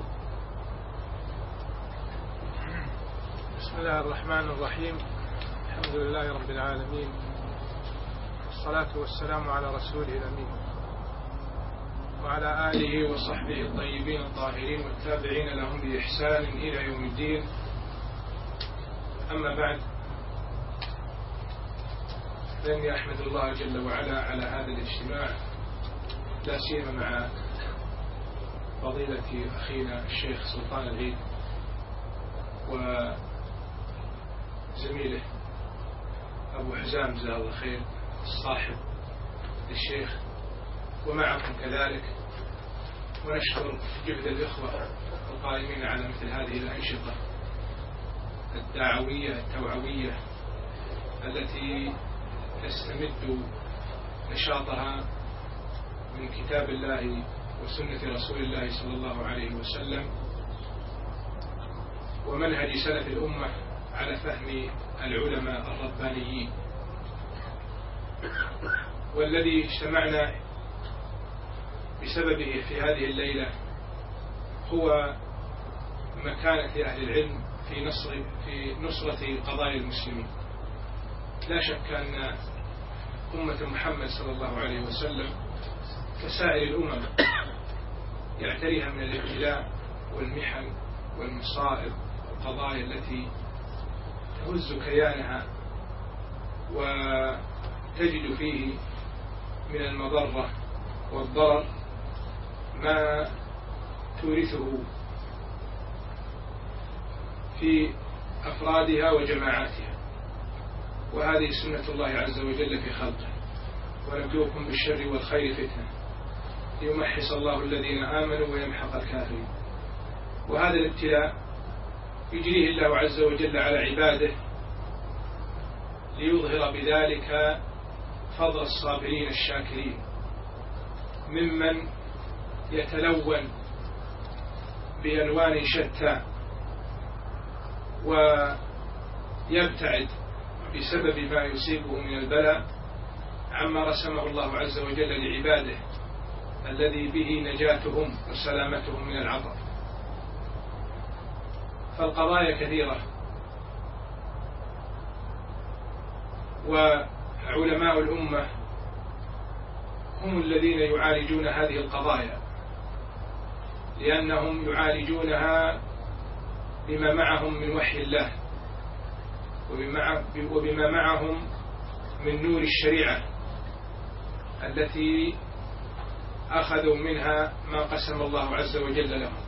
بسم الله الرحمن الرحيم. الحمد لله رب العالمين، والصلاة والسلام على رسوله الأمين وعلى آله وصحبه الطيبين الطاهرين والتابعين لهم بإحسان إلى يوم الدين. أما بعد، فإني أحمد الله جل وعلا على هذا الاجتماع، لا سيما مع فضيلة أخينا الشيخ سلطان العيد وزميله أبو حزام جزاه الله خير الصاحب للشيخ، ومعكم كذلك. ونشكر جهد الإخوة القائمين على مثل هذه الأنشطة الدعوية التوعوية التي تستمد نشاطها من كتاب الله وسنة رسول الله صلى الله عليه وسلم ومنهج سلف الأمة على فهم العلماء الربانيين. والذي اجتمعنا بسببه في هذه الليلة هو مكانة أهل العلم في نصر في نصرة قضايا المسلمين. لا شك أن أمة محمد صلى الله عليه وسلم كسائر الأمم يعتريها من الابتلاء والمحن والمصائب والقضايا التي تهز كيانها وتجد فيه من المضرة والضرر ما تورثه في أفرادها وجماعاتها، وهذه سنة الله عز وجل في خلقه. ونبلوكم بالشر والخير فتنة ليمحص الله الذين آمنوا ويمحق الكافرين. وهذا الابتلاء يجريه الله عز وجل على عباده ليظهر بذلك فضل الصابرين الشاكرين ممن يتلون بألوان شتى ويبتعد بسبب ما يصيبه من البلاء عما رسمه الله عز وجل لعباده الذي به نجاتهم وسلامتهم من العطر. فالقضايا كثيرة، وعلماء الأمة هم الذين يعالجون هذه القضايا، لأنهم يعالجونها بما معهم من وحي الله وبما معهم من نور الشريعة التي أخذوا منها ما قسم الله عز وجل لهم.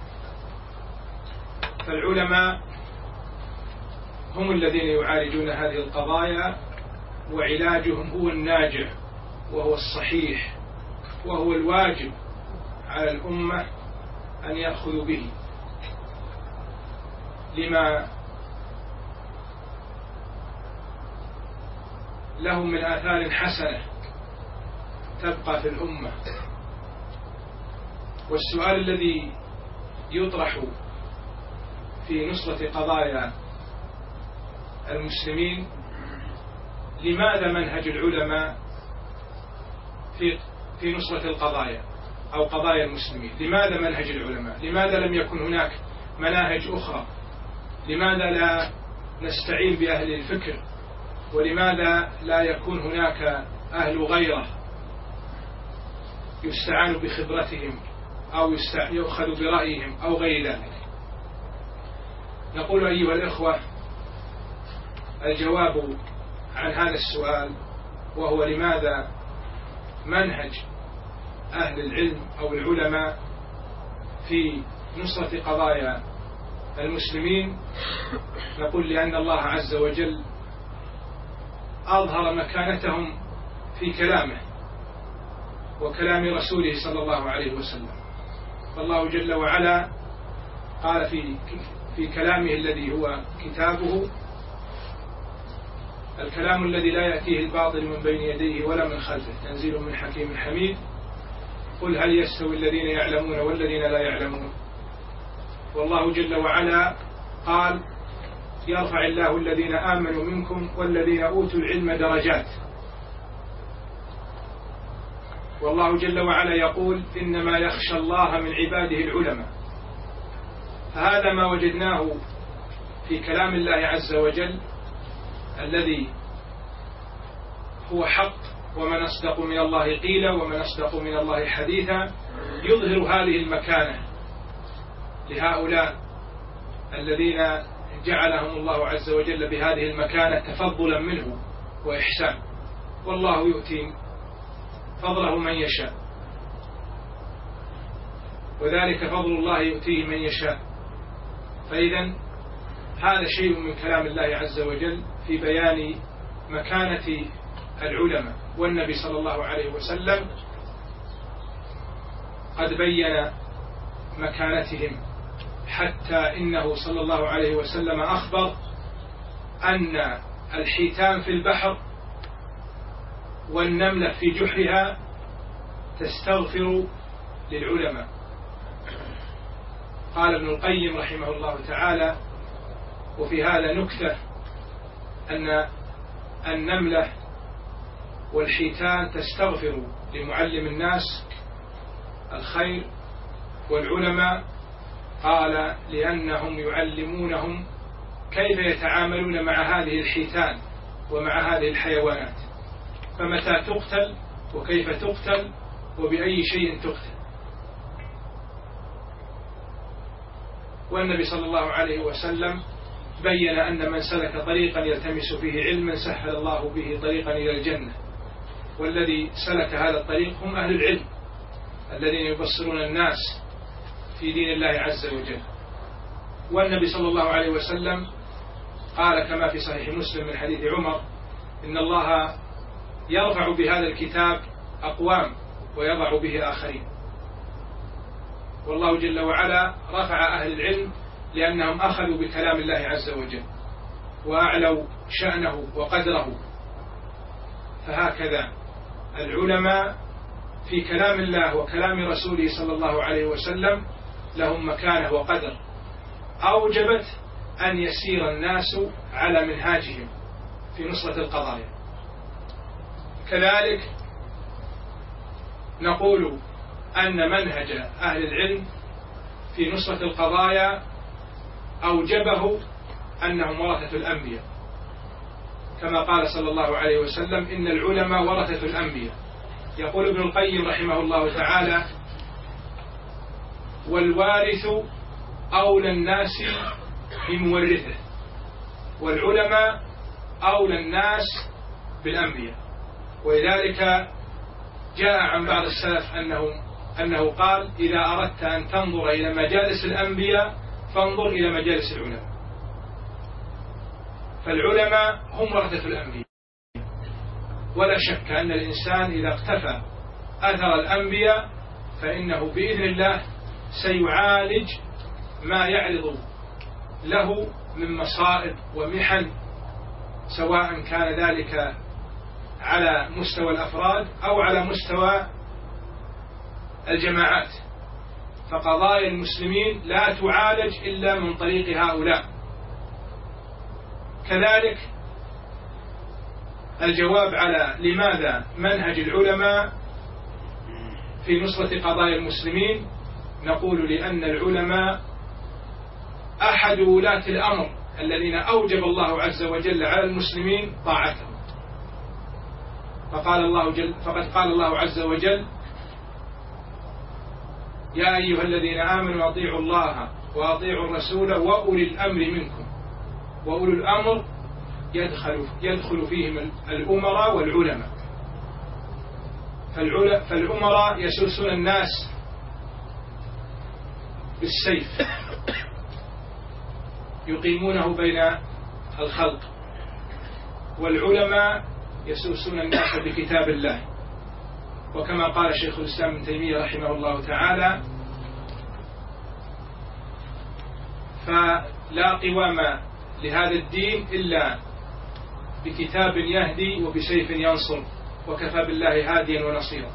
فالعلماء هم الذين يعالجون هذه القضايا، وعلاجهم هو الناجع وهو الصحيح وهو الواجب على الأمة أن يأخذوا به، لما لهم من آثار حسنة تبقى في الأمة. والسؤال الذي يطرح في نصرة قضايا المسلمين: لماذا منهج العلماء في في نصرة القضايا أو قضايا المسلمين؟ لماذا منهج العلماء؟ لماذا لم يكن هناك مناهج أخرى؟ لماذا لا نستعين بأهل الفكر؟ ولماذا لا يكون هناك أهل غيره يستعان بخبرتهم أو يؤخذ برأيهم أو غير ذلك؟ نقول أيها الإخوة: الجواب عن هذا السؤال، وهو لماذا منهج أهل العلم أو العلماء في نصرة قضايا المسلمين، نقول لأن الله عز وجل أظهر مكانتهم في كلامه وكلام رسوله صلى الله عليه وسلم. فالله جل وعلا قال في في كلامه الذي هو كتابه: الكلام الذي لا يأتيه الباطل من بين يديه ولا من خلفه تنزيل من حكيم حميد. قل هل يستوي الذين يعلمون والذين لا يعلمون؟ والله جل وعلا قال: يرفع الله الذين آمنوا منكم والذين أوتوا العلم درجات. والله جل وعلا يقول: إنما يخشى الله من عباده العلماء. فهذا ما وجدناه في كلام الله عز وجل الذي هو حق، ومن أصدق من الله قيلا ومن أصدق من الله حديثا، يظهر هذه المكانة لهؤلاء الذين جعلهم الله عز وجل بهذه المكانة تفضلا منه وإحسان. والله يؤتي فضله من يشاء، وذلك فضل الله يؤتيه من يشاء. فإذا هذا شيء من كلام الله عز وجل في بيان مكانة العلماء. والنبي صلى الله عليه وسلم قد بين مكانتهم، حتى إنه صلى الله عليه وسلم أخبر أن الحيتان في البحر والنملة في جحرها تستغفر للعلماء. قال ابن القيم رحمه الله تعالى: وفي هذا نكتة، أن النملة والحيتان تستغفر لمعلم الناس الخير والعلماء؟ قال لأنهم يعلمونهم كيف يتعاملون مع هذه الحيتان ومع هذه الحيوانات، فمتى تقتل وكيف تقتل وبأي شيء تقتل. والنبي صلى الله عليه وسلم بين أن من سلك طريقا يلتمس فيه علما سهل الله به طريقا إلى الجنة، والذي سلك هذا الطريق هم أهل العلم الذين يبصرون الناس في دين الله عز وجل. والنبي صلى الله عليه وسلم قال كما في صحيح مسلم من حديث عمر: إن الله يرفع بهذا الكتاب أقوام ويضع به آخرين. والله جل وعلا رفع أهل العلم لأنهم أخذوا بكلام الله عز وجل وأعلوا شأنه وقدره. فهكذا العلماء في كلام الله وكلام رسوله صلى الله عليه وسلم لهم مكانة وقدر أوجبت أن يسير الناس على منهاجهم في نصرة القضايا. كذلك نقول أن منهج أهل العلم في نصرة القضايا أوجبه أنهم ورثة الأنبياء، كما قال صلى الله عليه وسلم: إن العلماء ورثة الأنبياء. يقول ابن القيم رحمه الله تعالى: والوارث أولى الناس بمورثه، والعلماء أولى الناس بالأنبياء. ولذلك جاء عن بعض السلف أنه, أنه قال: إذا أردت أن تنظر إلى مجالس الأنبياء فانظر إلى مجالس العلماء. فالعلماء هم ورثة الأنبياء، ولا شك أن الإنسان إذا اقتفى أثر الأنبياء فإنه بإذن الله سيعالج ما يعرض له من مصائب ومحن، سواء كان ذلك على مستوى الأفراد أو على مستوى الجماعات. فقضايا المسلمين لا تعالج إلا من طريق هؤلاء. كذلك الجواب على لماذا منهج العلماء في نصرة قضايا المسلمين، نقول: لأن العلماء أحد ولاة الأمر الذين أوجب الله عز وجل على المسلمين طاعتهم. فقال الله جل فقد قال الله عز وجل: يا أيها الذين آمنوا أطيعوا الله وأطيعوا الرسول وأولي الأمر منكم. وأولي الأمر يدخل, يدخل فيهم الأمراء والعلماء. فالأمراء يسوسون الناس بالسيف يقيمونه بين الخلق، والعلماء يسوسون الناس بكتاب الله. وكما قال شيخ الإسلام ابن تيمية رحمه الله تعالى: فلا قوام لهذا الدين إلا بكتاب يهدي وبسيف ينصر، وكفى بالله هاديا ونصيرا.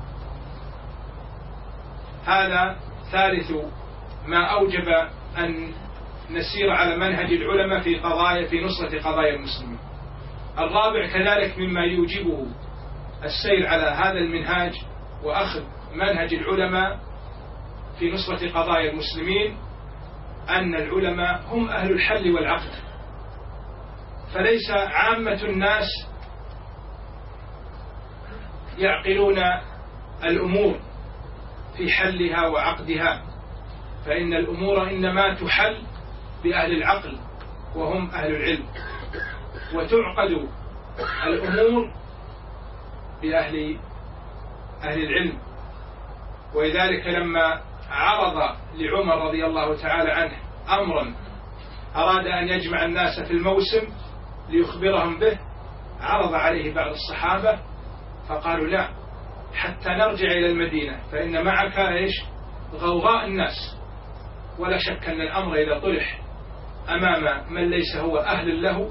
هذا ثالث ما أوجب أن نسير على منهج العلماء في قضايا في نصرة قضايا المسلمين. الرابع كذلك مما يوجبه السير على هذا المنهاج وأخذ منهج العلماء في نصرة قضايا المسلمين أن العلماء هم أهل الحل والعقد. فليس عامة الناس يعقلون الأمور في حلها وعقدها، فإن الأمور إنما تحل بأهل العقل وهم أهل العلم، وتعقد الأمور بأهل أهل العلم. ولذلك لما عرض لعمر رضي الله تعالى عنه أمرا أراد أن يجمع الناس في الموسم ليخبرهم به، عرض عليه بعض الصحابة فقالوا: لا، حتى نرجع إلى المدينة، فإن معك إيش؟ غوغاء الناس. ولا شك أن الأمر إذا طرح أمام من ليس هو أهل له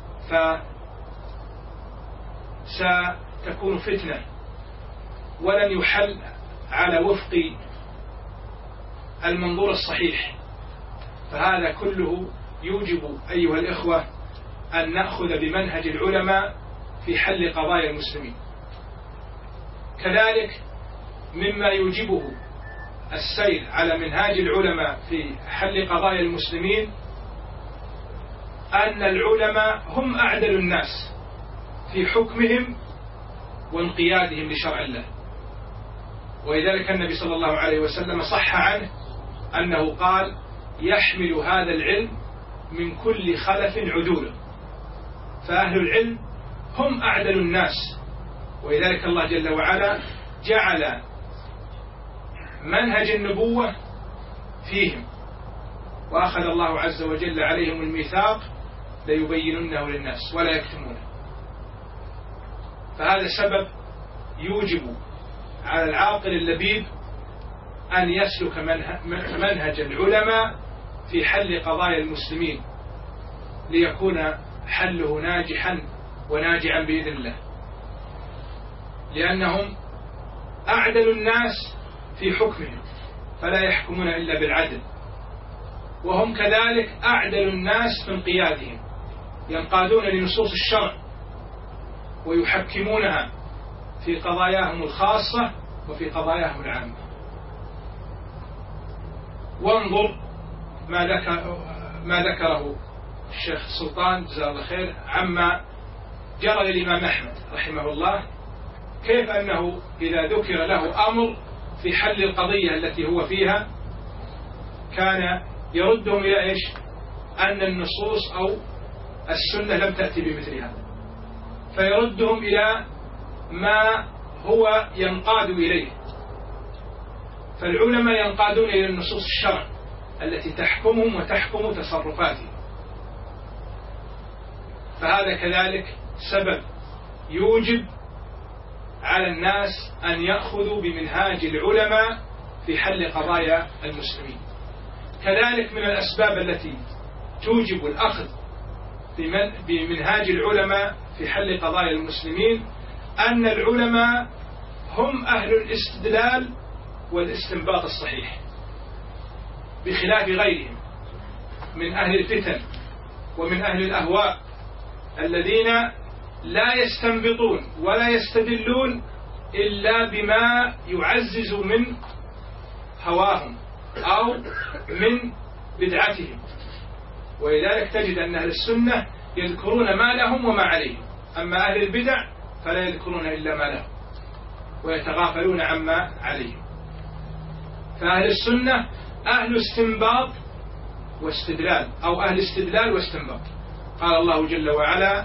فستكون فتنة ولن يحل على وفق المنظور الصحيح. فهذا كله يوجب أيها الإخوة أن نأخذ بمنهج العلماء في حل قضايا المسلمين. كذلك مما يوجبه السير على منهاج العلماء في حل قضايا المسلمين أن العلماء هم أعدل الناس في حكمهم وانقيادهم لشرع الله. ولذلك النبي صلى الله عليه وسلم صح عنه أنه قال: يحمل هذا العلم من كل خلف عدوله. فأهل العلم هم أعدل الناس، ولذلك الله جل وعلا جعل منهج النبوة فيهم، وأخذ الله عز وجل عليهم الميثاق ليبيننه للناس ولا يكتمونه. فهذا سبب يوجب على العاقل اللبيب أن يسلك منهج العلماء في حل قضايا المسلمين ليكون حله ناجحا وناجعا بإذن الله، لأنهم أعدل الناس في حكمهم فلا يحكمون إلا بالعدل، وهم كذلك أعدل الناس في انقيادهم، ينقادون لنصوص الشرع ويحكمونها في قضاياهم الخاصة وفي قضاياهم العامة. وانظر ما ذكر ما ذكره الشيخ سلطان جزاه الله خير عما جرى للإمام أحمد رحمه الله، كيف أنه إذا ذكر له أمر في حل القضية التي هو فيها كان يردهم إلى إيش؟ أن النصوص أو السنة لم تأتي بمثل هذا، فيردهم إلى ما هو ينقاد إليه. فالعلماء ينقادون إلى النصوص الشرع التي تحكمهم وتحكم تصرفاتهم. فهذا كذلك سبب يوجب على الناس أن يأخذوا بمنهاج العلماء في حل قضايا المسلمين. كذلك من الأسباب التي توجب الأخذ بمنهاج العلماء في حل قضايا المسلمين أن العلماء هم أهل الاستدلال والاستنباط الصحيح، بخلاف غيرهم من أهل الفتن ومن أهل الأهواء الذين لا يستنبطون ولا يستدلون إلا بما يعزز من هواهم أو من بدعتهم. ولذلك تجد أن أهل السنة يذكرون ما لهم وما عليهم، أما أهل البدع فلا يذكرون إلا ما لهم ويتغافلون عما عليهم. فأهل السنة أهل استنباط واستدلال، أو أهل استدلال واستنباط. قال الله جل وعلا: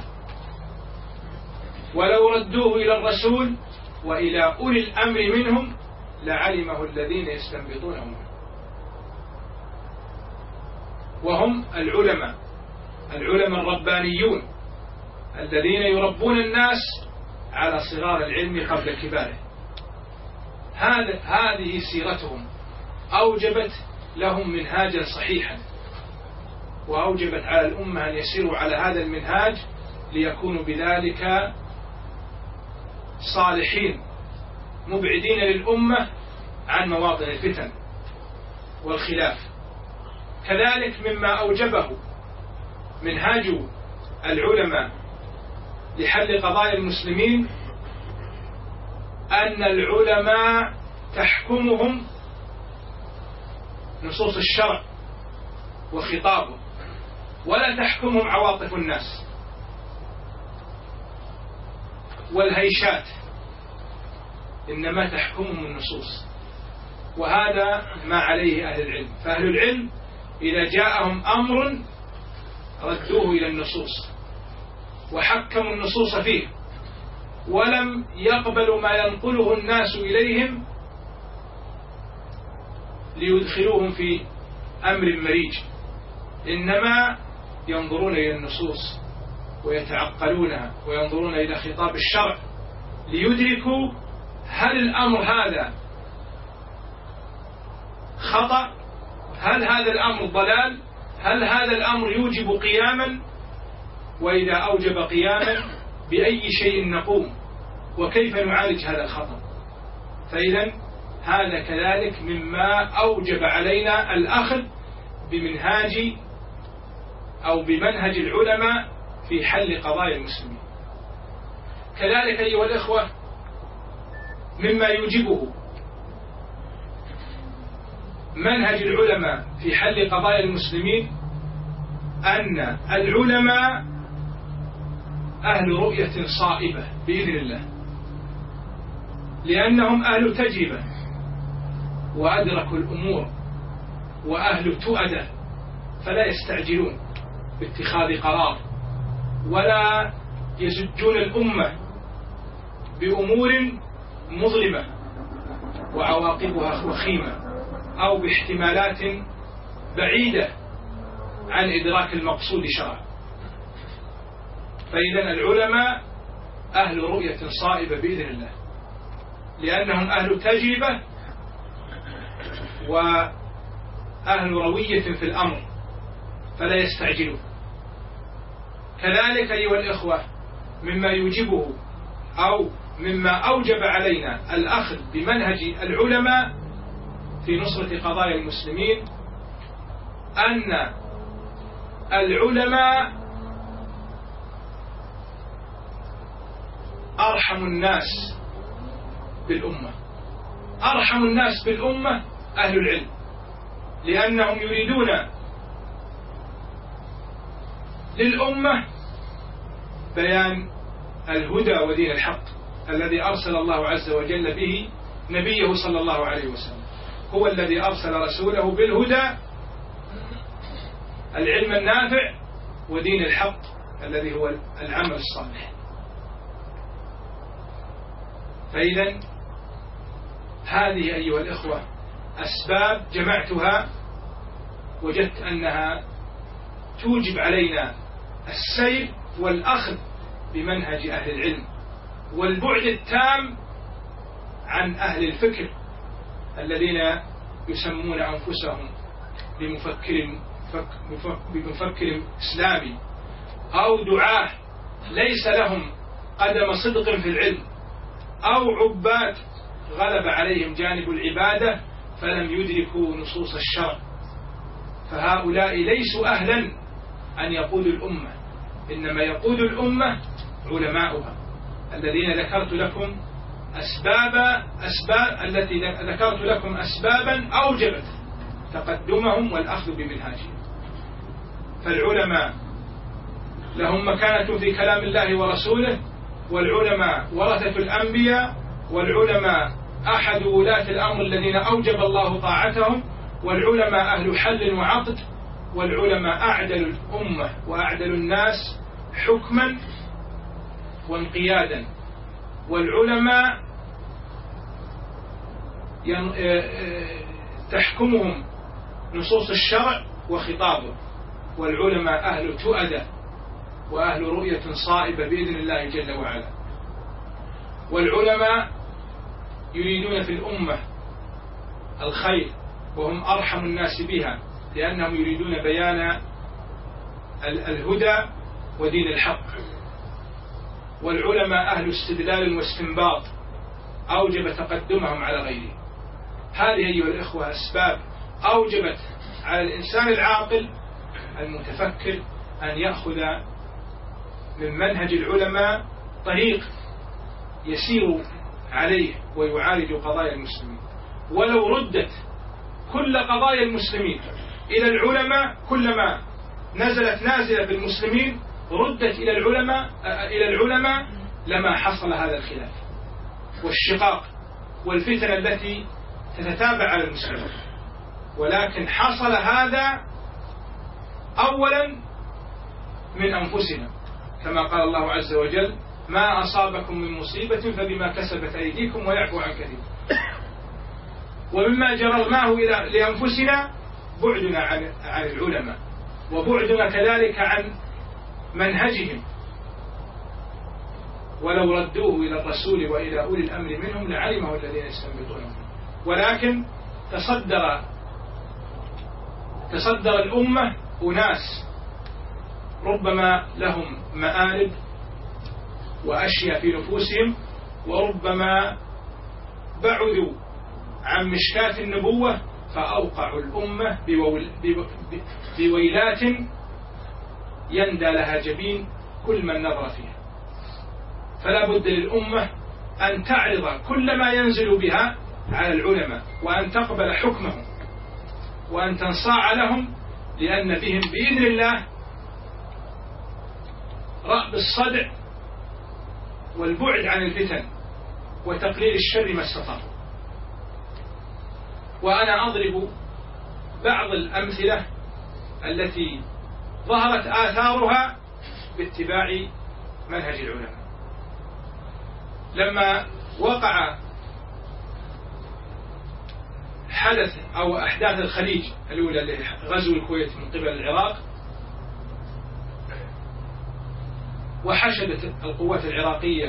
ولو ردوه إلى الرسول وإلى أولي الأمر منهم لعلمه الذين يستنبطونه منه. وهم العلماء العلماء الربانيون الذين يربون الناس على صغار العلم قبل كباره. هذا هذه سيرتهم أوجبت لهم منهاجا صحيحا، وأوجبت على الأمة أن يسيروا على هذا المنهاج ليكونوا بذلك صالحين مبعدين للأمة عن مواطن الفتن والخلاف. كذلك مما أوجبه منهاج العلماء لحل قضايا المسلمين أن العلماء تحكمهم نصوص الشرع وخطابه، ولا تحكمهم عواطف الناس والهيشات، إنما تحكمهم النصوص. وهذا ما عليه أهل العلم. فأهل العلم إذا جاءهم أمر ردوه إلى النصوص وحكموا النصوص فيه، ولم يقبلوا ما ينقله الناس إليهم ليدخلوهم في أمر مريج، إنما ينظرون إلى النصوص ويتعقلونها وينظرون إلى خطاب الشرع ليدركوا هل الأمر هذا خطأ، هل هذا الأمر ضلال، هل هذا الأمر يوجب قياما، وإذا أوجب قياما بأي شيء نقوم وكيف نعالج هذا الخطأ. فإذا هذا كذلك مما أوجب علينا الأخذ بمنهاج أو بمنهج العلماء في حل قضايا المسلمين. كذلك أيها الإخوة مما يوجبه منهج العلماء في حل قضايا المسلمين أن العلماء أهل رؤية صائبة بإذن الله، لأنهم أهل تجربة وأدركوا الأمور وأهل تؤدة، فلا يستعجلون باتخاذ قرار ولا يزجون الأمة بأمور مظلمة وعواقبها وخيمة أو باحتمالات بعيدة عن إدراك المقصود شرعا. فإذا العلماء أهل رؤية صائبة بإذن الله، لأنهم أهل تجربة وأهل روية في الأمر، فلا يستعجلون. كذلك أيها الإخوة، مما يوجبه أو مما أوجب علينا الأخذ بمنهج العلماء في نصرة قضايا المسلمين أن العلماء أرحم الناس بالأمة. أرحم الناس بالأمة أهل العلم، لأنهم يريدون للأمة بيان الهدى ودين الحق الذي أرسل الله عز وجل به نبيه صلى الله عليه وسلم. هو الذي أرسل رسوله بالهدى، العلم النافع، ودين الحق الذي هو العمل الصالح. فإذا هذه أيها الإخوة أسباب جمعتها، وجدت أنها توجب علينا السير والأخذ بمنهج أهل العلم والبعد التام عن أهل الفكر الذين يسمون أنفسهم بمفكر بمفكر إسلامي أو دعاة ليس لهم قدم صدق في العلم، أو عباد غلب عليهم جانب العبادة فلم يدركوا نصوص الشرع. فهؤلاء ليسوا أهلا أن يقودوا الأمة، إنما يقود الأمة علماؤها الذين ذكرت لكم أسباب أسباب التي ذكرت لكم أسبابا أوجبت تقدمهم والأخذ بمنهاجهم. فالعلماء لهم مكانة في كلام الله ورسوله، والعلماء ورثة الأنبياء، والعلماء أحد ولاة الأمر الذين أوجب الله طاعتهم، والعلماء أهل حل وعقد، والعلماء أعدل الأمة وأعدل الناس حكما وانقيادا، والعلماء تحكمهم نصوص الشرع وخطابه، والعلماء أهل تؤدة وأهل رؤية صائبة بإذن الله جل وعلا. والعلماء يريدون في الأمة الخير، وهم أرحم الناس بها، لأنهم يريدون بيان الهدى ودين الحق. والعلماء أهل استدلال واستنباط أوجب تقدمهم على غيرهم. هذه أيها الإخوة أسباب أوجبت على الإنسان العاقل المتفكر أن يأخذ من منهج العلماء طريق يسير عليه ويعالج قضايا المسلمين. ولو ردت كل قضايا المسلمين إلى العلماء، كلما نزلت نازلة بالمسلمين ردت إلى العلماء إلى العلماء لما حصل هذا الخلاف والشقاق والفتن التي تتتابع على المسلمين. ولكن حصل هذا أولا من أنفسنا، كما قال الله عز وجل: ما أصابكم من مصيبة فبما كسبت أيديكم ويعفو عن كثير. ومما جررناه إلى لأنفسنا بعدنا عن عن العلماء، وبعدنا كذلك عن منهجهم. ولو ردوه إلى الرسول وإلى أولي الأمر منهم لعلمه الذين يستنبطونه. ولكن تصدر تصدر الأمة أناس ربما لهم مآرب وأشياء في نفوسهم، وربما بعدوا عن مشكاة النبوة فأوقعوا الأمة بويلات يندى لها جبين كل من نظر فيها. فلا بد للأمة أن تعرض كل ما ينزل بها على العلماء، وأن تقبل حكمهم وأن تنصاع لهم، لأن بهم بإذن الله رأب الصدع والبعد عن الفتن وتقليل الشر ما استطاعوا. وأنا أضرب بعض الأمثلة التي ظهرت آثارها باتباع منهج العلماء. لما وقع حدث أو أحداث الخليج الأولى غزو الكويت من قبل العراق، وحشدت القوات العراقية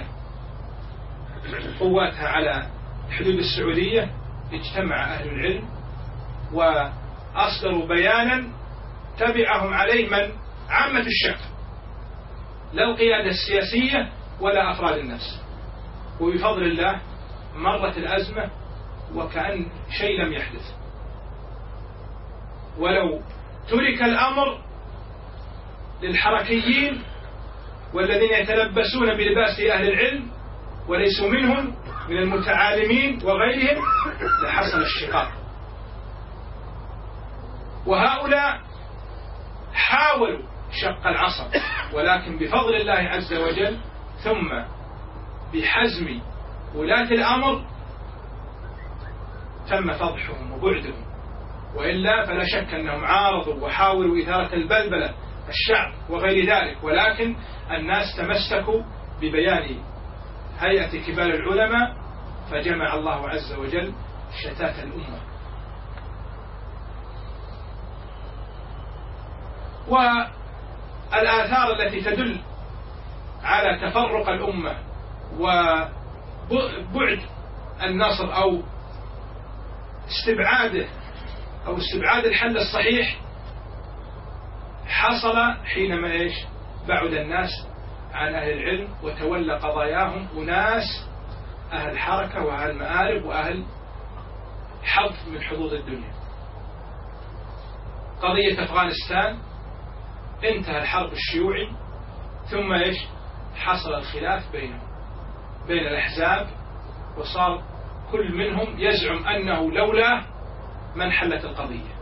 قواتها على حدود السعودية، اجتمع أهل العلم وأصدروا بيانا تبعهم عليه من عامة الشعب، لا القيادة السياسية ولا أفراد الناس. وبفضل الله مرت الأزمة وكأن شيء لم يحدث. ولو ترك الأمر للحركيين والذين يتلبسون بلباس أهل العلم وليسوا منهم من المتعالمين وغيرهم لحصل الشقاق. وهؤلاء حاولوا شق العصا، ولكن بفضل الله عز وجل ثم بحزم ولاة الأمر تم فضحهم وبعدهم، وإلا فلا شك أنهم عارضوا وحاولوا إثارة البلبلة الشعب وغير ذلك، ولكن الناس تمسكوا ببيان هيئة كبار العلماء فجمع الله عز وجل شتات الأمة. والآثار التي تدل على تفرق الأمة وبعد النصر أو استبعاده أو استبعاد الحل الصحيح حصل حينما إيش بعد الناس عن أهل العلم وتولى قضاياهم أناس أهل حركة وأهل مآرب وأهل حظ من حظوظ الدنيا. قضية أفغانستان انتهى الحرب الشيوعي، ثم إيش حصل الخلاف بينهم بين الأحزاب، وصار كل منهم يزعم أنه لولا من حلت القضية.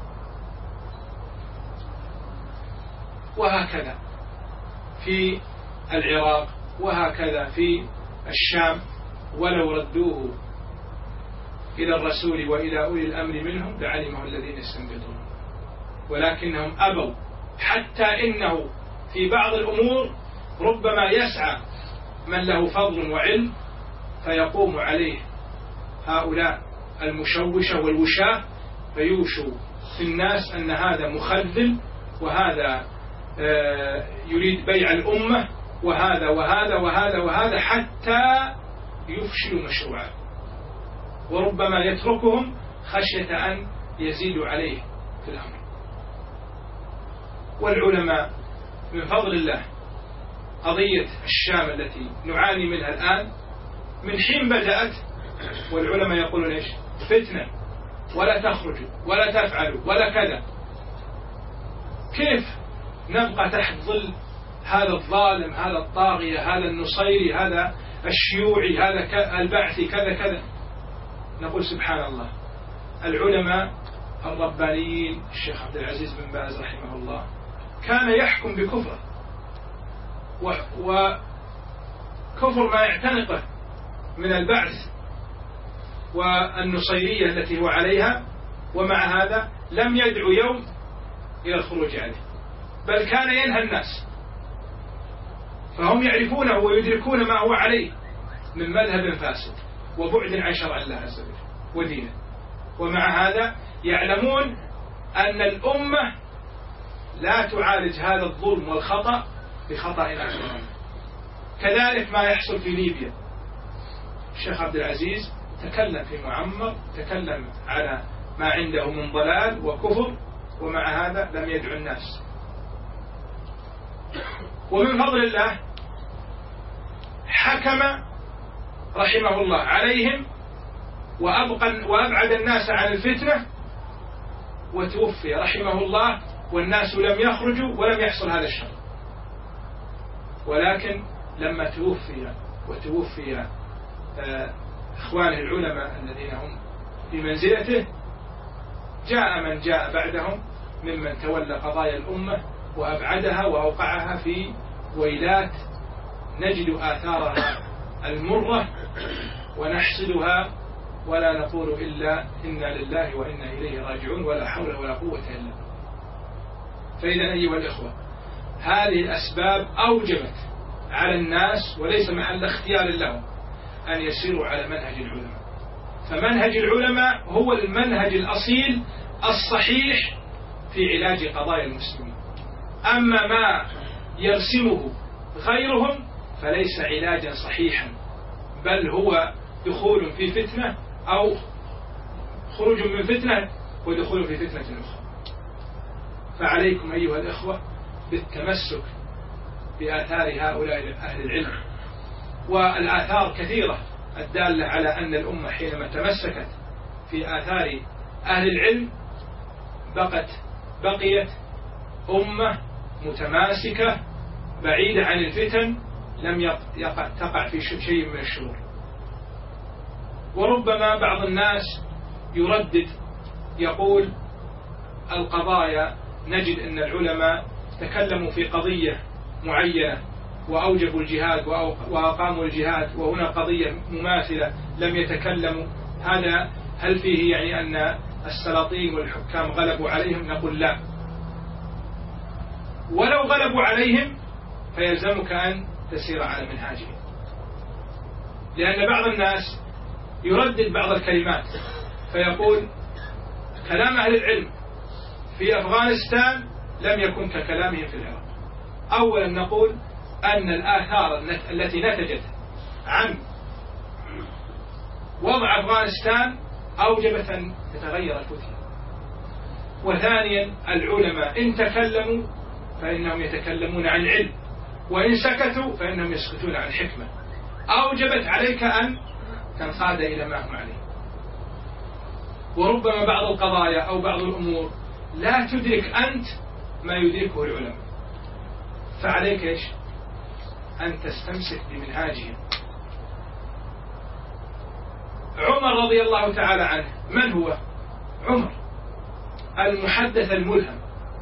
وهكذا في العراق، وهكذا في الشام، ولو ردوه إلى الرسول وإلى أولي الأمر منهم لعلمه الذين يستنبطون، ولكنهم أبوا، حتى إنه في بعض الأمور ربما يسعى من له فضل وعلم فيقوم عليه هؤلاء المشوشة والوشاة فيوشوا في الناس أن هذا مخذل، وهذا يريد بيع الأمة، وهذا وهذا وهذا وهذا، حتى يفشلوا مشروعه، وربما يتركهم خشية أن يزيدوا عليه في الأمر. والعلماء من فضل الله قضية الشام التي نعاني منها الآن من حين بدأت والعلماء يقولون إيش فتنة ولا تخرجوا ولا تفعلوا ولا كذا، كيف نبقى تحت ظل هذا الظالم، هذا الطاغية، هذا النصيري، هذا الشيوعي، هذا البعثي، كذا كذا؟ نقول سبحان الله، العلماء الربانيين الشيخ عبد العزيز بن باز رحمه الله كان يحكم بكفره وكفر ما يعتنقه من البعث والنصيرية التي هو عليها، ومع هذا لم يدعو يوم إلى الخروج عليه، بل كان ينهى الناس، فهم يعرفونه ويدركون ما هو عليه من مذهب فاسد وبعد عن شرع الله عز وجل ودينه، ومع هذا يعلمون أن الأمة لا تعالج هذا الظلم والخطأ بخطأ أكبر. كذلك ما يحصل في ليبيا، الشيخ عبد العزيز تكلم في معمر، تكلم على ما عنده من ضلال وكفر، ومع هذا لم يدعو الناس. ومن فضل الله حكم رحمه الله عليهم وأبقى وأبعد الناس عن الفتنة، وتوفي رحمه الله والناس لم يخرجوا ولم يحصل هذا الشر. ولكن لما توفي وتوفي إخوانه العلماء الذين هم في منزلته جاء من جاء بعدهم ممن تولى قضايا الأمة وأبعدها وأوقعها في ويلات نجد آثارها المرة ونحسدها ولا نقول إلا إنا لله وإنا إليه راجعون ولا حول ولا قوة إلا بالله. فإذا أيها الإخوة، هذه الأسباب أوجبت على الناس وليس محل اختيار لهم أن يسيروا على منهج العلماء. فمنهج العلماء هو المنهج الأصيل الصحيح في علاج قضايا المسلمين. أما ما يرسمه غيرهم فليس علاجا صحيحا، بل هو دخول في فتنة أو خروج من فتنة ودخول في فتنة أخرى. فعليكم أيها الإخوة بالتمسك بآثار هؤلاء أهل العلم، والآثار كثيرة الدالة على أن الأمة حينما تمسكت في آثار أهل العلم بقت بقيت أمة متماسكة بعيدة عن الفتن، لم يقع تقع في شيء من الشرور. وربما بعض الناس يردد يقول القضايا نجد أن العلماء تكلموا في قضية معينة وأوجبوا الجهاد وأقاموا الجهاد، وهنا قضية مماثلة لم يتكلموا، هذا هل فيه يعني أن السلاطين والحكام غلبوا عليهم؟ نقول لا، ولو غلبوا عليهم فيلزمك أن تسير على منهاجهم، لأن بعض الناس يردد بعض الكلمات فيقول كلام أهل العلم في أفغانستان لم يكن ككلامهم في العراق. أولا نقول أن الآثار التي نتجت عن وضع أفغانستان أوجبت أن تتغير الفتنة. وثانيا العلماء إن تكلموا فإنهم يتكلمون عن علم، وإن سكتوا فإنهم يسكتون عن حكمة، أوجبت عليك أن تنقاد إلى ما هم عليه. وربما بعض القضايا أو بعض الأمور لا تدرك أنت ما يدركه العلماء، فعليك إيش؟ أن تستمسك بمنهاجهم. عمر رضي الله تعالى عنه من هو؟ عمر المحدث الملهم،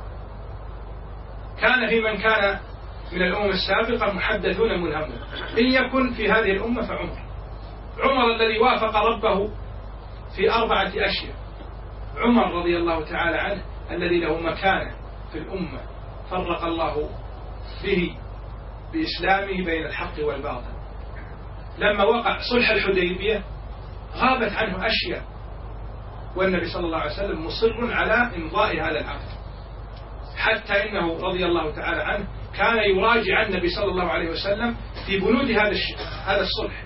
كان في من كان من الأمم السابقة محدثون ملهمون، إن يكن في هذه الأمة فعمر. عمر الذي وافق ربه في أربعة أشياء. عمر رضي الله تعالى عنه الذي له مكانة في الأمة فرق الله به بإسلامه بين الحق والباطل. لما وقع صلح الحديبية غابت عنه أشياء، والنبي صلى الله عليه وسلم مصر على إمضاء هذا العقد، حتى إنه رضي الله تعالى عنه كان يراجع النبي صلى الله عليه وسلم في بنود هذا هذا الصلح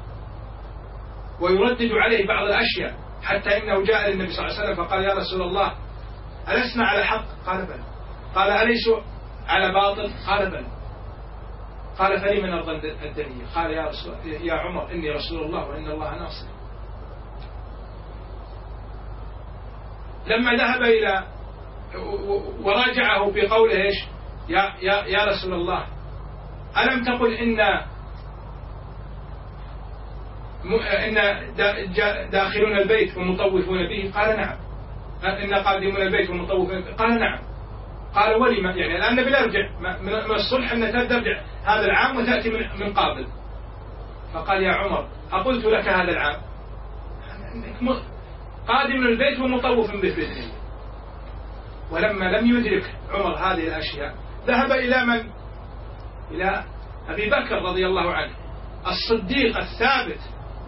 ويردد عليه بعض الأشياء، حتى إنه جاء للنبي صلى الله عليه وسلم فقال يا رسول الله ألسنا على حق؟ قال بلى. قال أليسوا على باطل؟ قال بلى. قال فلم نرضى الدنيا؟ قال يا رسول يا عمر إني رسول الله وإن الله ناصر. لما ذهب إلى وراجعه بقوله إيش؟ يا يا يا رسول الله ألم تقل إن إن داخلون البيت ومطوفون به؟ قال نعم. إن قادمون البيت ومطوفون به؟ قال نعم. قال ولما؟ يعني الآن نبي نرجع من الصلح أن ترجع هذا العام وتأتي من قابل. فقال يا عمر أقلت لك هذا العام؟ قادم البيت ومطوف به بإذن الله. ولما لم يدرك عمر هذه الأشياء ذهب إلى من؟ إلى أبي بكر رضي الله عنه الصديق الثابت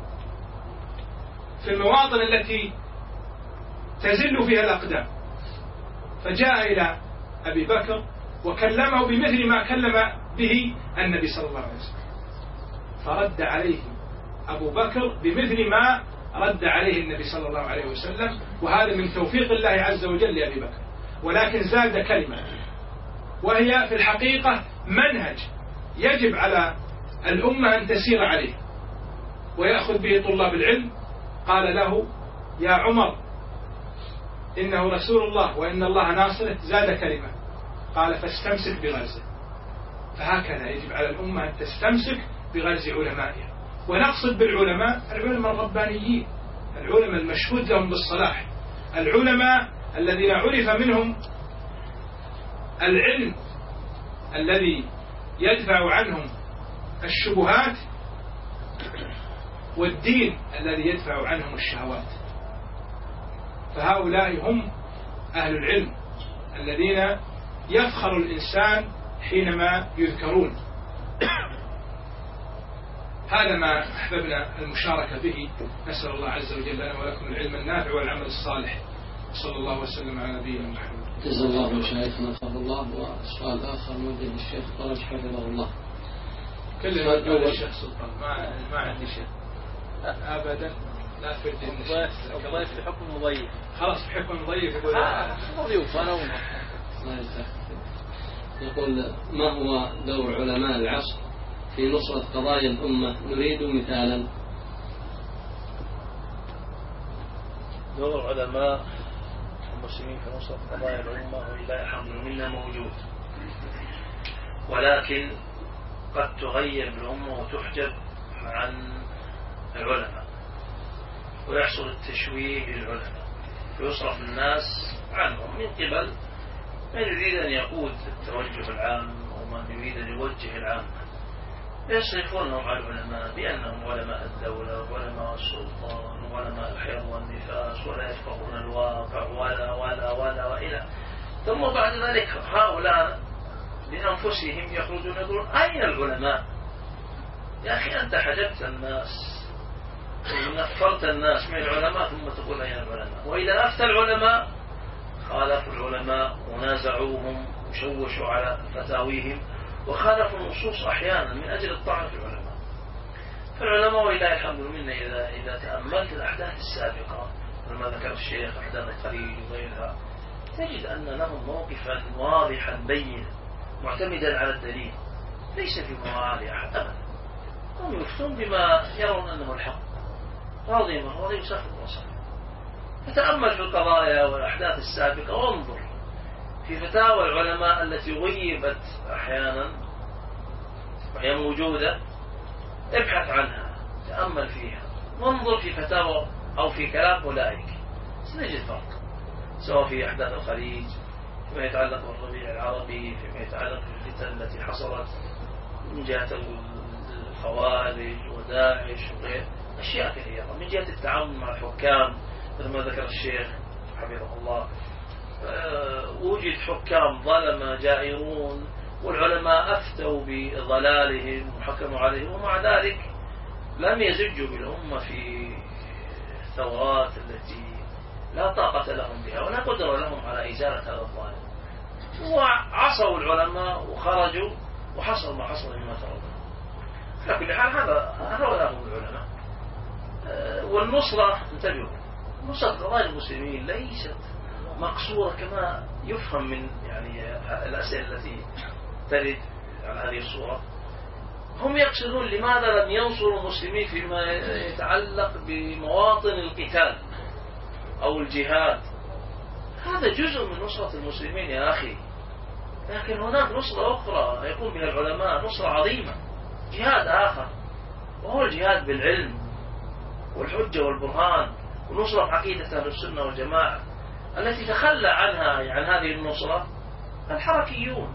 في المواطن التي تزل فيها الأقدام، فجاء إلى أبي بكر وكلمه بمثل ما كلم به النبي صلى الله عليه وسلم، فرد عليه أبو بكر بمثل ما رد عليه النبي صلى الله عليه وسلم، وهذا من توفيق الله عز وجل لأبي بكر. ولكن زاد كلمة وهي في الحقيقة منهج يجب على الأمة أن تسير عليه ويأخذ به طلاب العلم. قال له يا عمر إنه رسول الله وإن الله ناصره. زاد كلمة قال فاستمسك بغرزه. فهكذا يجب على الأمة أن تستمسك بغرز علمائها. ونقصد بالعلماء العلماء الربانيين، العلماء المشهود لهم بالصلاح، العلماء الذين عرف منهم العلم الذي يدفع عنهم الشبهات والدين الذي يدفع عنهم الشهوات. فهؤلاء هم أهل العلم الذين يفخر الإنسان حينما يذكرون. هذا ما أحببنا المشاركة به. نسأل الله عز وجل لنا ولكم العلم النافع والعمل الصالح. صلى الله وسلم على نبينا محمد. جزا الله مشايخنا خير الله. وسؤال آخر موجه للشيخ فرج حفظه الله. كلنا نقول الشيخ سلطان ما ما عندي شيء أبدا. لا تفيد الله في حكم مضيف. خلاص في حكم مضيف يقول مضيف أنا وما. يقول ما هو دور علماء العصر في نصرة قضايا الأمة؟ نريد مثالا. دور علماء المسلمين في نصرة قضايا الأمة ولله الحمد منا موجود، ولكن قد تغير الأمة وتحجب عن العلماء ويحصل التشويه للعلماء ويصرف الناس عنهم من قبل من يريد أن يقود التوجه العام ومن يريد أن يوجه العام، يصرفونهم على العلماء بأنهم علماء الدولة وعلماء السلطان وعلماء الحيض والنفاس ولا يفقهون الواقع ولا ولا ولا وإلى. ثم بعد ذلك هؤلاء لأنفسهم يخرجون يقولون أين العلماء؟ يا أخي أنت حجبت الناس ونفرت الناس من العلماء ثم تقول أين العلماء؟ وإذا أفتى العلماء خالفوا العلماء ونازعوهم وشوشوا على فتاويهم وخالفوا النصوص أحيانا من أجل الطعن في العلماء. فالعلماء ولله الحمد منا إذا إذا تأملت الأحداث السابقة لما ذكر الشيخ أحداث الخليج وغيرها تجد أن لهم موقفا واضحا بينا معتمدا على الدليل ليس في مواضع أحد أبدا. هم يفتون بما يرون أنه الحق راضي ما راضي يسافر وصل. فتأمل في القضايا والأحداث السابقة وانظر في فتاوى العلماء التي غيبت أحيانا وهي موجودة، ابحث عنها تأمل فيها وانظر في فتاوى أو في كلام أولئك سنجد فرق، سواء في أحداث الخليج فيما يتعلق بالربيع العربي، فيما يتعلق بالفتن التي حصلت من جهة الخوارج وداعش وغير أشياء كثيرة، من جهة التعاون مع الحكام مثل ما ذكر الشيخ حفظه الله. وجد حكام ظلمة جائرون والعلماء أفتوا بضلالهم وحكموا عليهم ومع ذلك لم يزجوا بالأمة في الثورات التي لا طاقة لهم بها ولا قدرة لهم على إزالة هذا الظالم، وعصوا العلماء وخرجوا وحصل ما حصل مما ترون. على كل حال هذا هؤلاء هم العلماء. والنصرة انتبهوا، نصرة قضايا المسلمين ليست مقصورة كما يفهم من يعني الأسئلة التي ترد على هذه الصورة. هم يقصدون لماذا لم ينصروا المسلمين فيما يتعلق بمواطن القتال أو الجهاد؟ هذا جزء من نصرة المسلمين يا أخي، لكن هناك نصرة أخرى يقوم بها العلماء، نصرة عظيمة، جهاد آخر وهو الجهاد بالعلم والحجة والبرهان ونصرة عقيدة أهل السنة والجماعة التي تخلى عنها عن هذه النصرة الحركيون،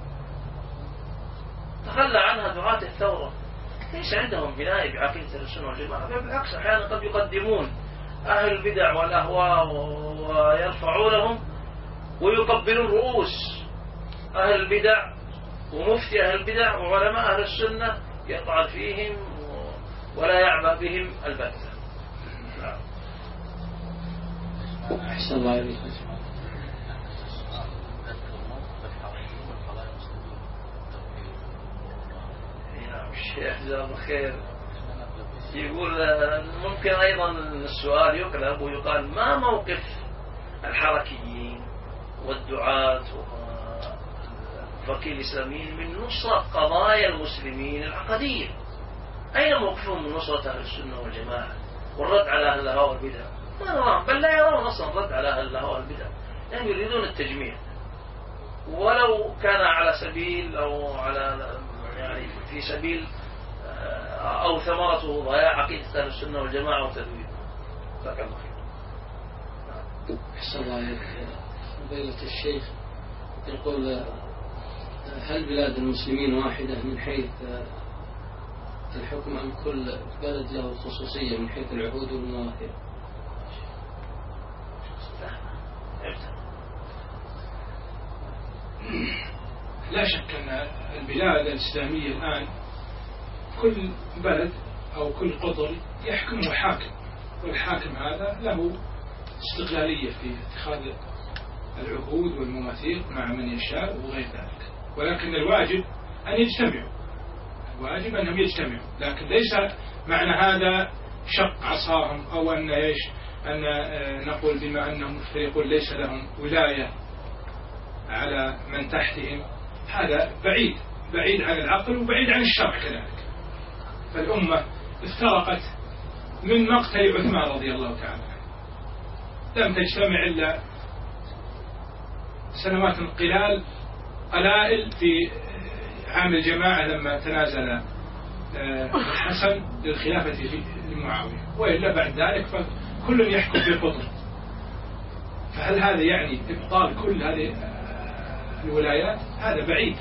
تخلى عنها دعاة الثورة، ليس عندهم بناء بعقيدة أهل السنة والجماعة، بل بالعكس أحيانا قد يقدمون أهل البدع والأهواء ويرفعونهم ويقبلون رؤوس أهل البدع ومفتي أهل البدع وعلماء أهل السنة يطعن فيهم ولا يعبأ بهم البتة. أحسن الله إليك. الشيخ جزاه الله خير يقول ممكن أيضا السؤال يقلب ويقال ما موقف الحركيين والدعاة والفقيه الإسلاميين من نصرة قضايا المسلمين العقدية؟ أين موقفهم من نصرة أهل السنة والجماعة والرد على أهل الهوى والبدع؟ ما نرى، بل لا يرون أصلا الرد على أهل الهوى والبدع، يعني يريدون التجميع، ولو كان على سبيل أو على يعني في سبيل أو ثمرته ضياع عقيدة أهل السنة والجماعة وتدوينها. جزاك الله خير. أحسن الله عليك فضيلة الشيخ. يقول هل بلاد المسلمين واحدة من حيث الحكم أم كل بلد له خصوصية من حيث العهود والمواثيق؟ لا شك أن البلاد الإسلامية الآن كل بلد أو كل قطر يحكمه حاكم، والحاكم هذا له استقلالية في اتخاذ العهود والمواثيق مع من يشاء وغير ذلك، ولكن الواجب أن يجتمعوا، الواجب أنهم يجتمعوا، لكن ليس معنى هذا شق عصاهم أو أن إيش أن نقول بما أنهم مفترقون ليس لهم ولاية على من تحتهم. هذا بعيد بعيد عن العقل وبعيد عن الشرع كذلك. فالأمة افترقت من مقتل عثمان رضي الله تعالى عنه، لم تجتمع إلا سنوات قلال قلائل في عام الجماعة لما تنازل الحسن للخلافة لمعاوية، وإلا بعد ذلك فكل يحكم في قطر. فهل هذا يعني إبطال كل هذه الولايات؟ هذا بعيد.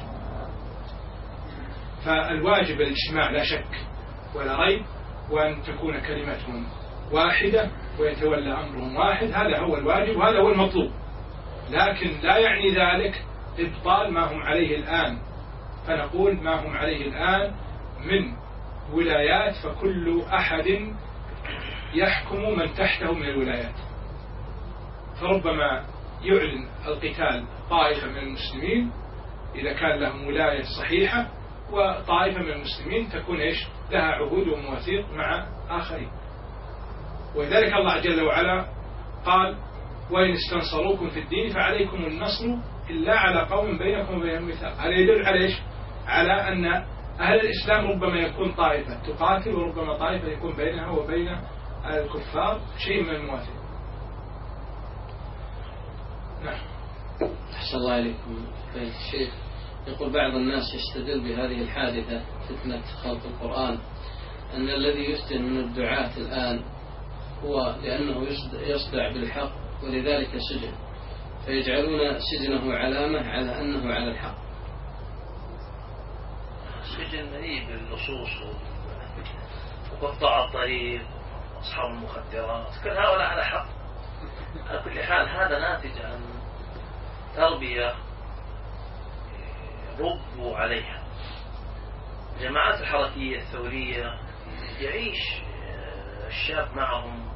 فالواجب الاجتماع لا شك ولا ريب، وأن تكون كلمتهم واحدة ويتولى أمرهم واحد، هذا هو الواجب وهذا هو المطلوب. لكن لا يعني ذلك إبطال ما هم عليه الآن، فنقول ما هم عليه الآن من ولايات فكل أحد يحكم من تحته من الولايات، فربما يعلن القتال طائفة من المسلمين إذا كان لهم ولاية صحيحة، وطائفة من المسلمين تكون إيش لها عهود ومواثيق مع آخرين. ولذلك الله جل وعلا قال وإن استنصروكم في الدين فعليكم النصر إلا على قوم بينكم وبينهم ميثاق. هذا يدل على إيش؟ على أن أهل الإسلام ربما يكون طائفة تقاتل، وربما طائفة يكون بينها وبين الكفار شيء من المواثيق. نعم. أحسن الله عليكم الشيخ. يقول بعض الناس يستدل بهذه الحادثة فتنة خلق القرآن أن الذي يفتن من الدعاة الآن هو لأنه يصدع بالحق ولذلك سجن، فيجعلون سجنه علامة على أنه على الحق. سجن مليء باللصوص وقطاع الطريق وأصحاب المخدرات، كل هؤلاء على حق. على كل حال هذا ناتج عن تربية ربوا عليها. الجماعات الحركية الثورية يعيش الشاب معهم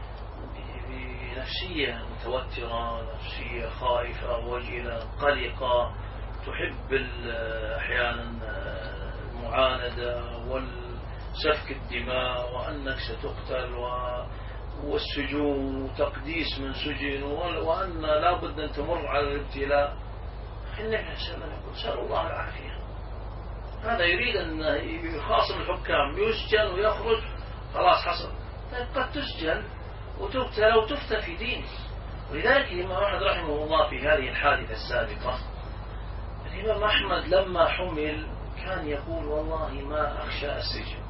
بنفسية متوترة، نفسية خائفة وجلة قلقة، تحب أحيانا المعاندة والسفك الدماء وأنك ستقتل والسجون وتقديس من سجن وأن لا بد أن تمر على الابتلاء. النبي صلى الله عليه وسلم يقول سأل الله العافية. هذا يريد أن يخاصم الحكام، يسجن ويخرج خلاص حصل. قد تسجن وتبتلى وتفتى في دينه. ولذلك الإمام أحمد رحمه الله في هذه الحادثة السابقة، الإمام أحمد لما حمل كان يقول والله ما أخشى السجن.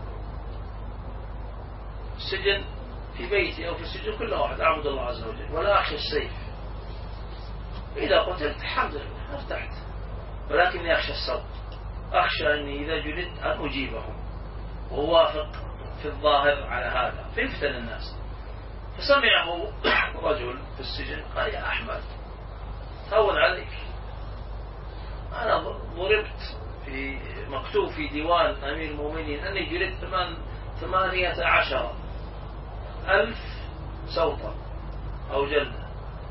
السجن في بيتي أو في السجن كل واحد أعبد الله عز وجل، ولا أخشى السيف. إذا قتلت الحمد لله ارتحت، ولكني أخشى الصوت، أخشى أني إذا جلدت أن أجيبهم ووافق في الظاهر على هذا فيفتن الناس. فسمعه رجل في السجن قال يا أحمد هون عليك، أنا ضربت في مكتوب في ديوان أمير المؤمنين أني جلدت ثمانية عشر ألف صوتا أو جلدة،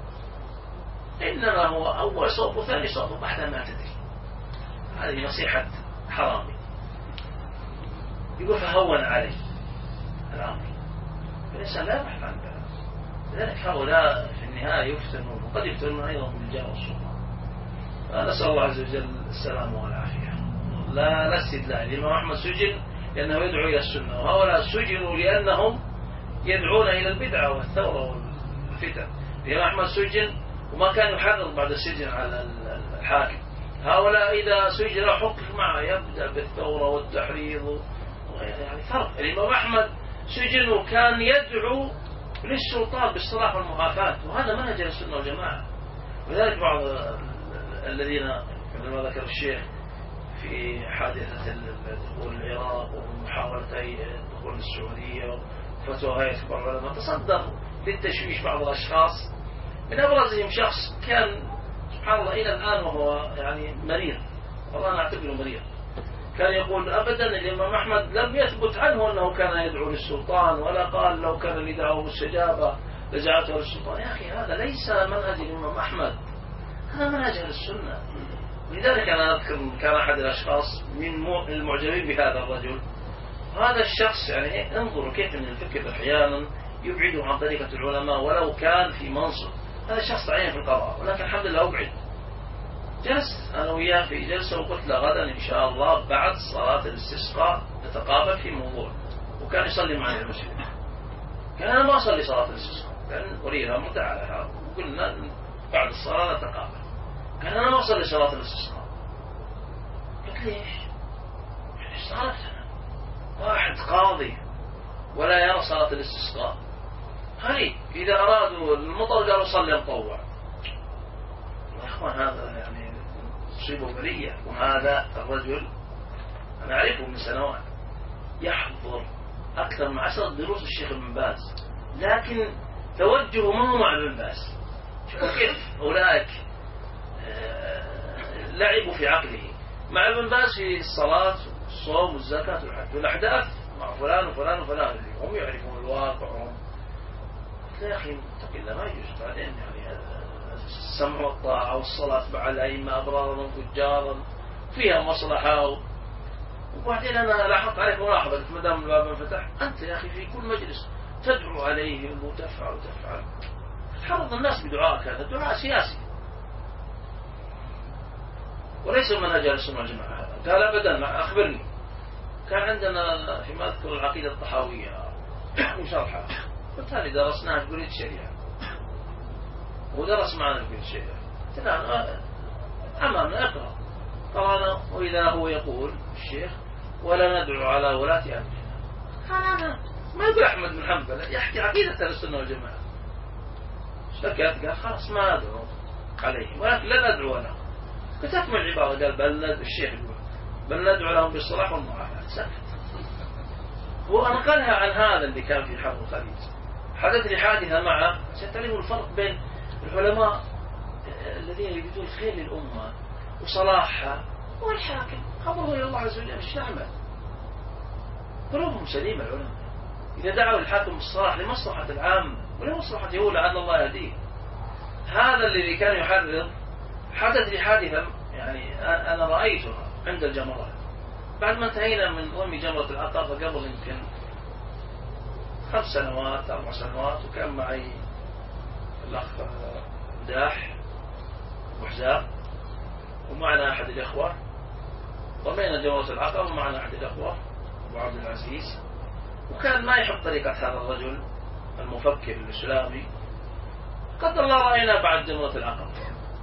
إنما هو أول صوت وثاني صوت بعد ما تدري. هذه نصيحة حرامي. يقول فهون علي الأمر. الإنسان لا يبحث عن ذلك. لذلك هؤلاء في النهاية يفتنون وقد يفتنون أيضا بالجاه والسلطان. فنسأل الله عز وجل السلامة والعافية. لا لا استدلال. الإمام أحمد سجن لأنه يدعو إلى السنة، وهؤلاء سجنوا لأنهم يدعون إلى البدعة والثورة والفتن. الإمام أحمد سجن وما كان يحرض بعد السجن على الحاكم. هؤلاء إذا سجن حكم معه يبدأ بالثورة والتحريض، يعني فرق. الإمام أحمد سجن وكان يدعو للسلطان بالصلاح والمعافاة، وهذا منهج السنة والجماعة. ولذلك بعض الذين عندما ذكر الشيخ في حادثة دخول العراق ومحاولة دخول السعودية وفتوى هيئة كبار العلماء، تصدر للتشويش بعض الأشخاص، من أبرزهم شخص كان سبحان الله إلى الآن وهو يعني مريض، والله أنا أعتبره مريض، كان يقول أبدا الإمام أحمد لم يثبت عنه أنه كان يدعو للسلطان، ولا قال لو كان لدعوه استجابة لجعلته للسلطان. يا أخي هذا ليس منهج الإمام أحمد، هذا منهج أهل السنة. لذلك أنا أذكر كان أحد الأشخاص من المعجبين بهذا الرجل، هذا الشخص يعني انظروا كيف أن الفكر أحيانا يبعده عن طريقة العلماء ولو كان في منصب. هذا الشخص تعين في القضاء، ولكن الحمد لله أبعد. جلست أنا وياه في جلسة وقلت له غدا إن شاء الله بعد صلاة الاستسقاء نتقابل في موضوع، وكان يصلي معي المسجد. كان أنا ما أصلي صلاة الاستسقاء، كان أريد أمر تعالى وقلنا بعد الصلاة نتقابل. كان أنا ما أصلي صلاة الاستسقاء. قلت ليش؟ يعني استغربت واحد قاضي ولا يرى صلاة الاستسقاء، هل إذا أرادوا المطر قالوا صلي مطوع. يا أخوان هذا يعني مصيبة بلية. وهذا الرجل أنا أعرفه من سنوات، يحضر أكثر من عشرة دروس الشيخ ابن باز، لكن توجهه ما هو مع ابن باز. شوفوا كيف أولئك لعبوا في عقله. مع ابن باز في الصلاة والصوم والزكاة والحج والأحداث مع فلان وفلان وفلان اللي هم يعرفون الواقع هم. يا أخي اتق الله ما يجوز. بعدين يعني السمع والطاعة والصلاة مع الأئمة أبرارا وفجارا فيها مصلحة. وبعدين أنا لاحظت عليك ملاحظة، ما دام الباب انفتح أنت يا أخي في كل مجلس تدعو عليهم وتفعل وتفعل، تحرض الناس بدعائك. هذا دعاء سياسي وليس منهج أهل السنة والجماعة. قال أبدا أخبرني. كان عندنا فيما أذكر العقيدة الطحاوية وشرحها، قلت هذه درسناها في كلية الشريعة ودرس معنا في كلية الشريعة. قلت له أمامنا اقرأ. قرانا وإذا هو يقول الشيخ ولا ندعو على ولاة أمرنا. قال أنا ما يقول أحمد بن حنبل، يحكي عقيدة أهل السنة والجماعة. اشتكت قال خلاص ما أدعو عليهم ولكن لا ندعو لهم. كتبت من العبارة قال بل ندعو الشيخ يقول بل ندعو لهم بالصلاح والمعافاة. سكت. هو أنقلها عن هذا اللي كان في حرب الخليج. حدث لي حادثة معه ستعلموا الفرق بين العلماء الذين يريدون خير للأمة وصلاحها والحاكم أمره إلى الله عز وجل مش نعمل. قلوبهم سليمة العلماء إذا دعوا الحاكم بالصلاح لمصلحة العام ولمصلحة هو لعل الله يهديه. هذا الذي كان يحرض. حدث لي حادثة يعني أنا رأيتها عند الجمرات بعد ما انتهينا من رمي جمرة العقبة قبل يمكن خمس سنوات أربع سنوات، وكان معي الأخ داح وحزاب ومعنا أحد الإخوة. رمينا جمرة العقبة ومعنا أحد الإخوة أبو عبد العزيز، وكان ما يحب طريقة هذا الرجل المفكر الإسلامي. قدر الله رأينا بعد جمرة العقبة،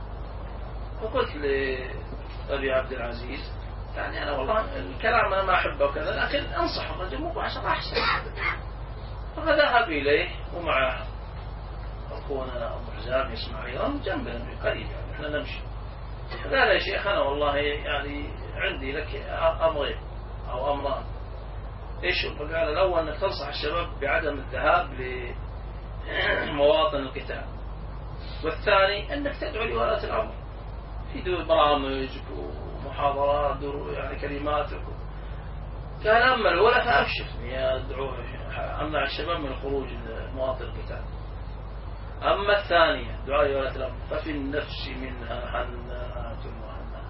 فقلت لأبي عبد العزيز يعني أنا والله الكلام أنا ما أحبه وكذا، لكن أنصح الرجل مباشرة أحسن. فذهب إليه ومع أخونا أبو حزام إسماعيل جنبنا قريب يعني إحنا نمشي. قال يا شيخ أنا والله يعني عندي لك أمرين أو أمران. إيش؟ فقال الأول أنك تنصح الشباب بعدم الذهاب لمواطن القتال، والثاني أنك تدعو لولاة الأمر في برامج ومحاضرات يعني كلمات. قال أما الأولى فأبشر يدعو أمنع الشباب من الخروج لمواطن القتال، أما الثانية دعاء لولاة الأمر ففي النفس منها حنات وهنات.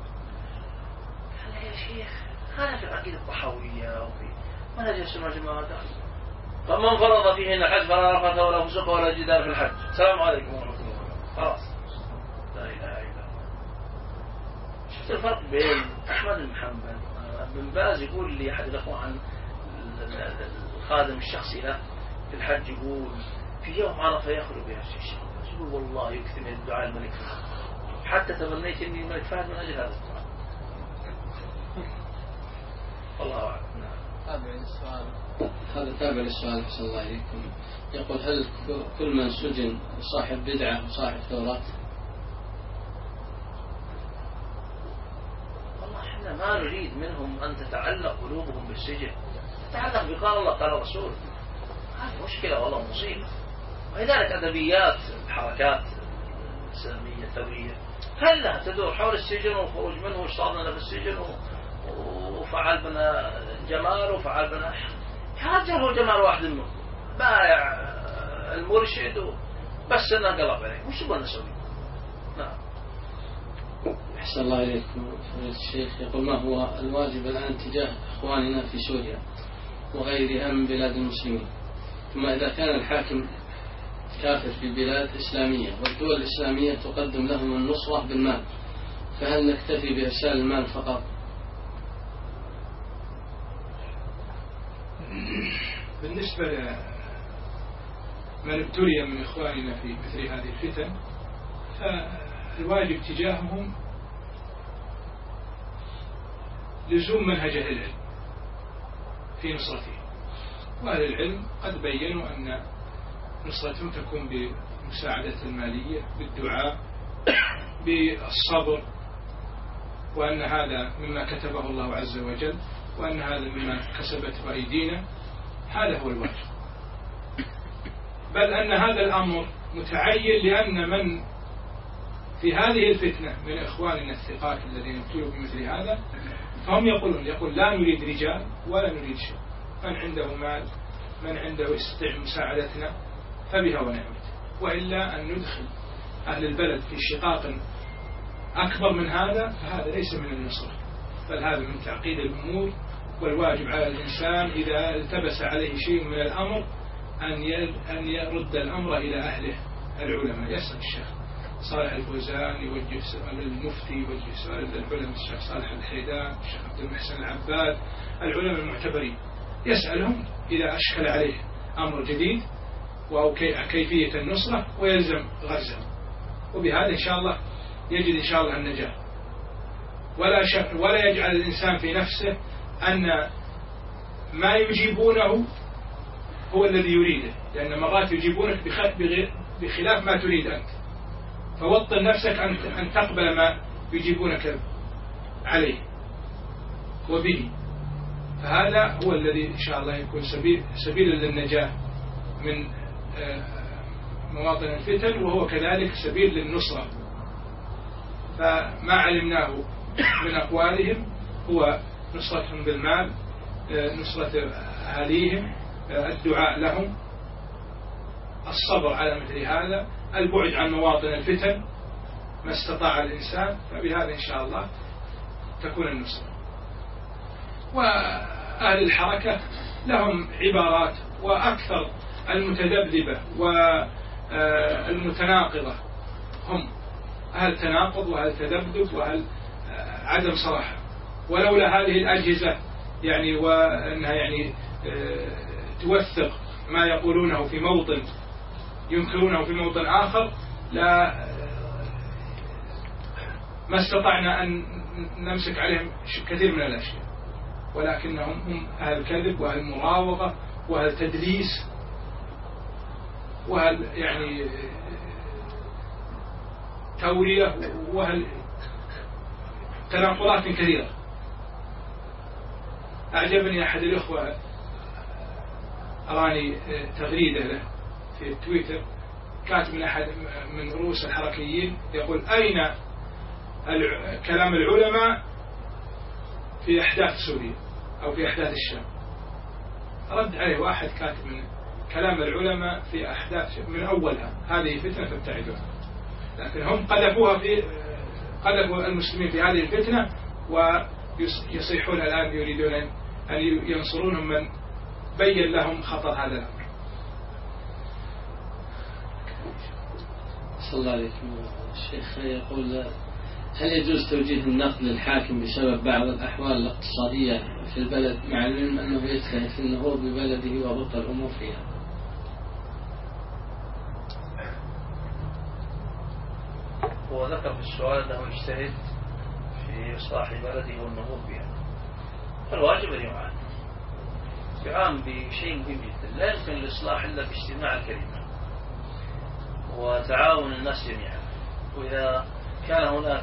قال يا شيخ هذا في العقيدة الطحاوية وفي منهج السنة والجماعة. فمن فرض فيهن الحج فلا رفث ولا فسوق ولا جدال في الحج. السلام عليكم ورحمة الله. خلاص لا إله إلا الله. شفت الفرق بين أحمد بن حنبل ابن باز يقول لي أحد الأخوة عن الخادم الشخصي له في الحج، يقول في يوم عرفة يخلو بها الشيخ، يقول والله يكثر من الدعاء الملك فهد، حتى تمنيت إني الملك فهد من أجل هذا الدعاء. الله أعلم. تابع للسؤال. هذا تابع للسؤال أحسن الله إليكم. يقول هل كل من سجن صاحب بدعة وصاحب ثورات؟ والله احنا ما نريد منهم أن تتعلق قلوبهم بالسجن، تتعلق بقال الله قال الرسول. هذه مشكلة والله مصيبة. ولذلك أدبيات الحركات الإسلامية الثورية كلها تدور حول السجن والخروج منه وش صار لنا في السجن وفعل بنا جمال وفعل بنا يا رجال. هو جمال واحد منه بايع المرشد بس انه قلب عليه. وش بدنا نسوي؟ نعم. أحسن الله إليكم فضيلة الشيخ. يقول ما هو الواجب الآن تجاه إخواننا في سوريا وغيرها من بلاد المسلمين؟ ثم إذا كان الحاكم كافر في بلاد إسلامية والدول الإسلامية تقدم لهم النصرة بالمال، فهل نكتفي بإرسال المال فقط؟ بالنسبة لمن ابتلي من إخواننا في مثل هذه الفتن فالواجب تجاههم لزوم منهج أهل العلم في نصرته. وأهل العلم قد بيّنوا أن نصرتهم تكون بمساعدة المالية، بالدعاء، بالصبر، وأن هذا مما كتبه الله عز وجل، وأن هذا مما كسبته أيدينا. هذا هو الواجب. بل أن هذا الأمر متعين لأن من في هذه الفتنة من إخواننا الثقات الذين ابتلوا بمثل هذا فهم يقولون يقول لا نريد رجال ولا نريد شيء، من عنده مال من عنده يستطيع مساعدتنا فبها ونعمت، وإلا أن ندخل أهل البلد في شقاق أكبر من هذا فهذا ليس من النصر، بل هذا من تعقيد الأمور. والواجب على الإنسان إذا التبس عليه شيء من الأمر أن يرد الأمر إلى أهله العلماء. يسأل الشيخ صالح الفوزان يوجه سؤال المفتي، يوجه سؤال العلماء الشيخ صالح الحيدان، الشيخ عبد المحسن العباد، العلماء المعتبرين، يسألهم إذا أشكل عليه أمر جديد وكيفية النصرة ويلزم غزهم، وبهذا إن شاء الله يجد إن شاء الله النجاة. ولا شك ولا يجعل الإنسان في نفسه أن ما يجيبونه هو الذي يريده، لأن مرات يجيبونك بخلاف ما تريد أنت، فوطن نفسك أن تقبل ما يجيبونك عليه وبه. فهذا هو الذي إن شاء الله يكون سبيل سبيلا للنجاة من مواطن الفتن، وهو كذلك سبيل للنصرة. فما علمناه من أقوالهم هو نصرتهم بالمال، نصرة أهاليهم، الدعاء لهم، الصبر على مثل هذا، البعد عن مواطن الفتن ما استطاع الإنسان، فبهذا إن شاء الله تكون النصرة. وأهل الحركة لهم عبارات، وأكثر المتذبذبة والمتناقضة هم أهل تناقض وأهل تذبذب وأهل عدم صراحة. ولولا هذه الأجهزة يعني وأنها يعني توثق ما يقولونه في موطن ينكرونه في موطن آخر لا ما استطعنا أن نمسك عليهم كثير من الأشياء، ولكنهم هم أهل كذب وأهل مراوغة وأهل تدليس وأهل يعني تورية وأهل تناقضات كثيرة. أعجبني أحد الأخوة أراني تغريدة له في تويتر كاتب من أحد من رؤوس الحركيين يقول أين كلام العلماء في أحداث سوريا أو في أحداث الشام؟ رد عليه واحد كاتب من كلام العلماء في أحداث من أولها هذه فتنة فابتعدوها، لكن هم قذفوها في قذفوا المسلمين في هذه الفتنة ويصيحون الآن يريدون أن ينصرونهم من بين لهم خطر هذا الأمر. صلى الله عليكم. الشيخ يقول هل يجوز توجيه النقد للحاكم بسبب بعض الأحوال الاقتصادية في البلد مع العلم أنه يجتهد في النهوض ببلده وضبط الأمور فيها؟ هو ذكر في السؤال أنه يجتهد في إصلاح بلده والنهوض بها، فالواجب أن يعان بعام بشيء مهم جدا. لا يمكن الإصلاح إلا باجتماع الكلمة وتعاون الناس جميعا. وإذا كان هناك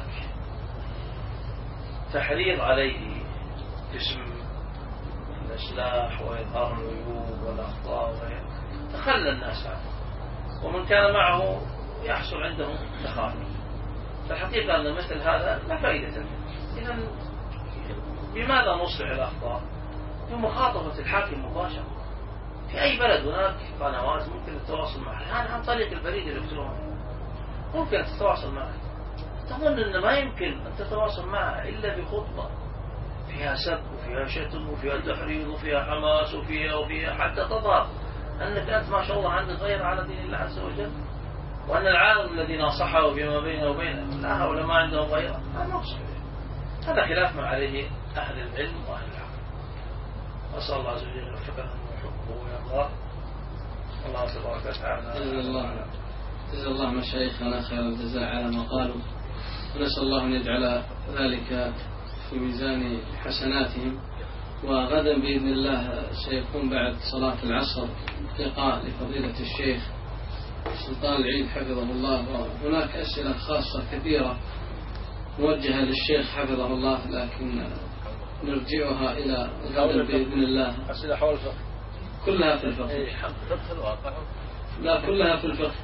تحريض عليه باسم الإصلاح وإظهار العيوب والأخطاء تخلى الناس عنه، ومن كان معه يحصل عندهم تخاذل. فالحقيقة أن مثل هذا لا فائدة فيه. إذا بماذا نصلح الأخطاء؟ بمخاطبة الحاكم مباشرة. في أي بلد هناك قنوات ممكن التواصل معها الآن عن طريق البريد الإلكتروني، ممكن أن تتواصل معه. تظن أن ما يمكن أن تتواصل معه إلا بخطبة فيها سب وفيها شتم وفيها تحريض وفيها حماس وفيها وفيها حتى تظهر أنك أنت ما شاء الله عندك غير على دين الله عز وجل، وأن العالم الذي ناصحه فيما بينه وبينه لا هؤلاء ما عندهم غيره. هذا هذا خلاف ما عليه أهل العلم وأهل العقل. وصلى الله عز وجل وفقنا ويحبه ويرضاه. الله تبارك وتعالى. جزا الله جزا الله مشايخنا خير الجزاء على ما قالوا، ونسأل الله أن يجعل ذلك في ميزان حسناتهم. وغدا بإذن الله سيكون بعد صلاة العصر لقاء لفضيلة الشيخ سلطان العيد حفظه الله، وهناك أسئلة خاصة كثيرة موجهة للشيخ حفظه الله، لكن نرجعها إلى غدا بإذن الله. أسئلة حول الفقه كلها في الفقه. إيه فقه الواقع. لا كلها في الفقه.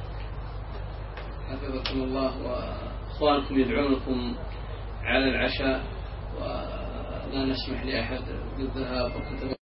حفظكم الله، وأخوانكم يدعونكم على العشاء ولا نسمح لأحد بالذهاب وكتب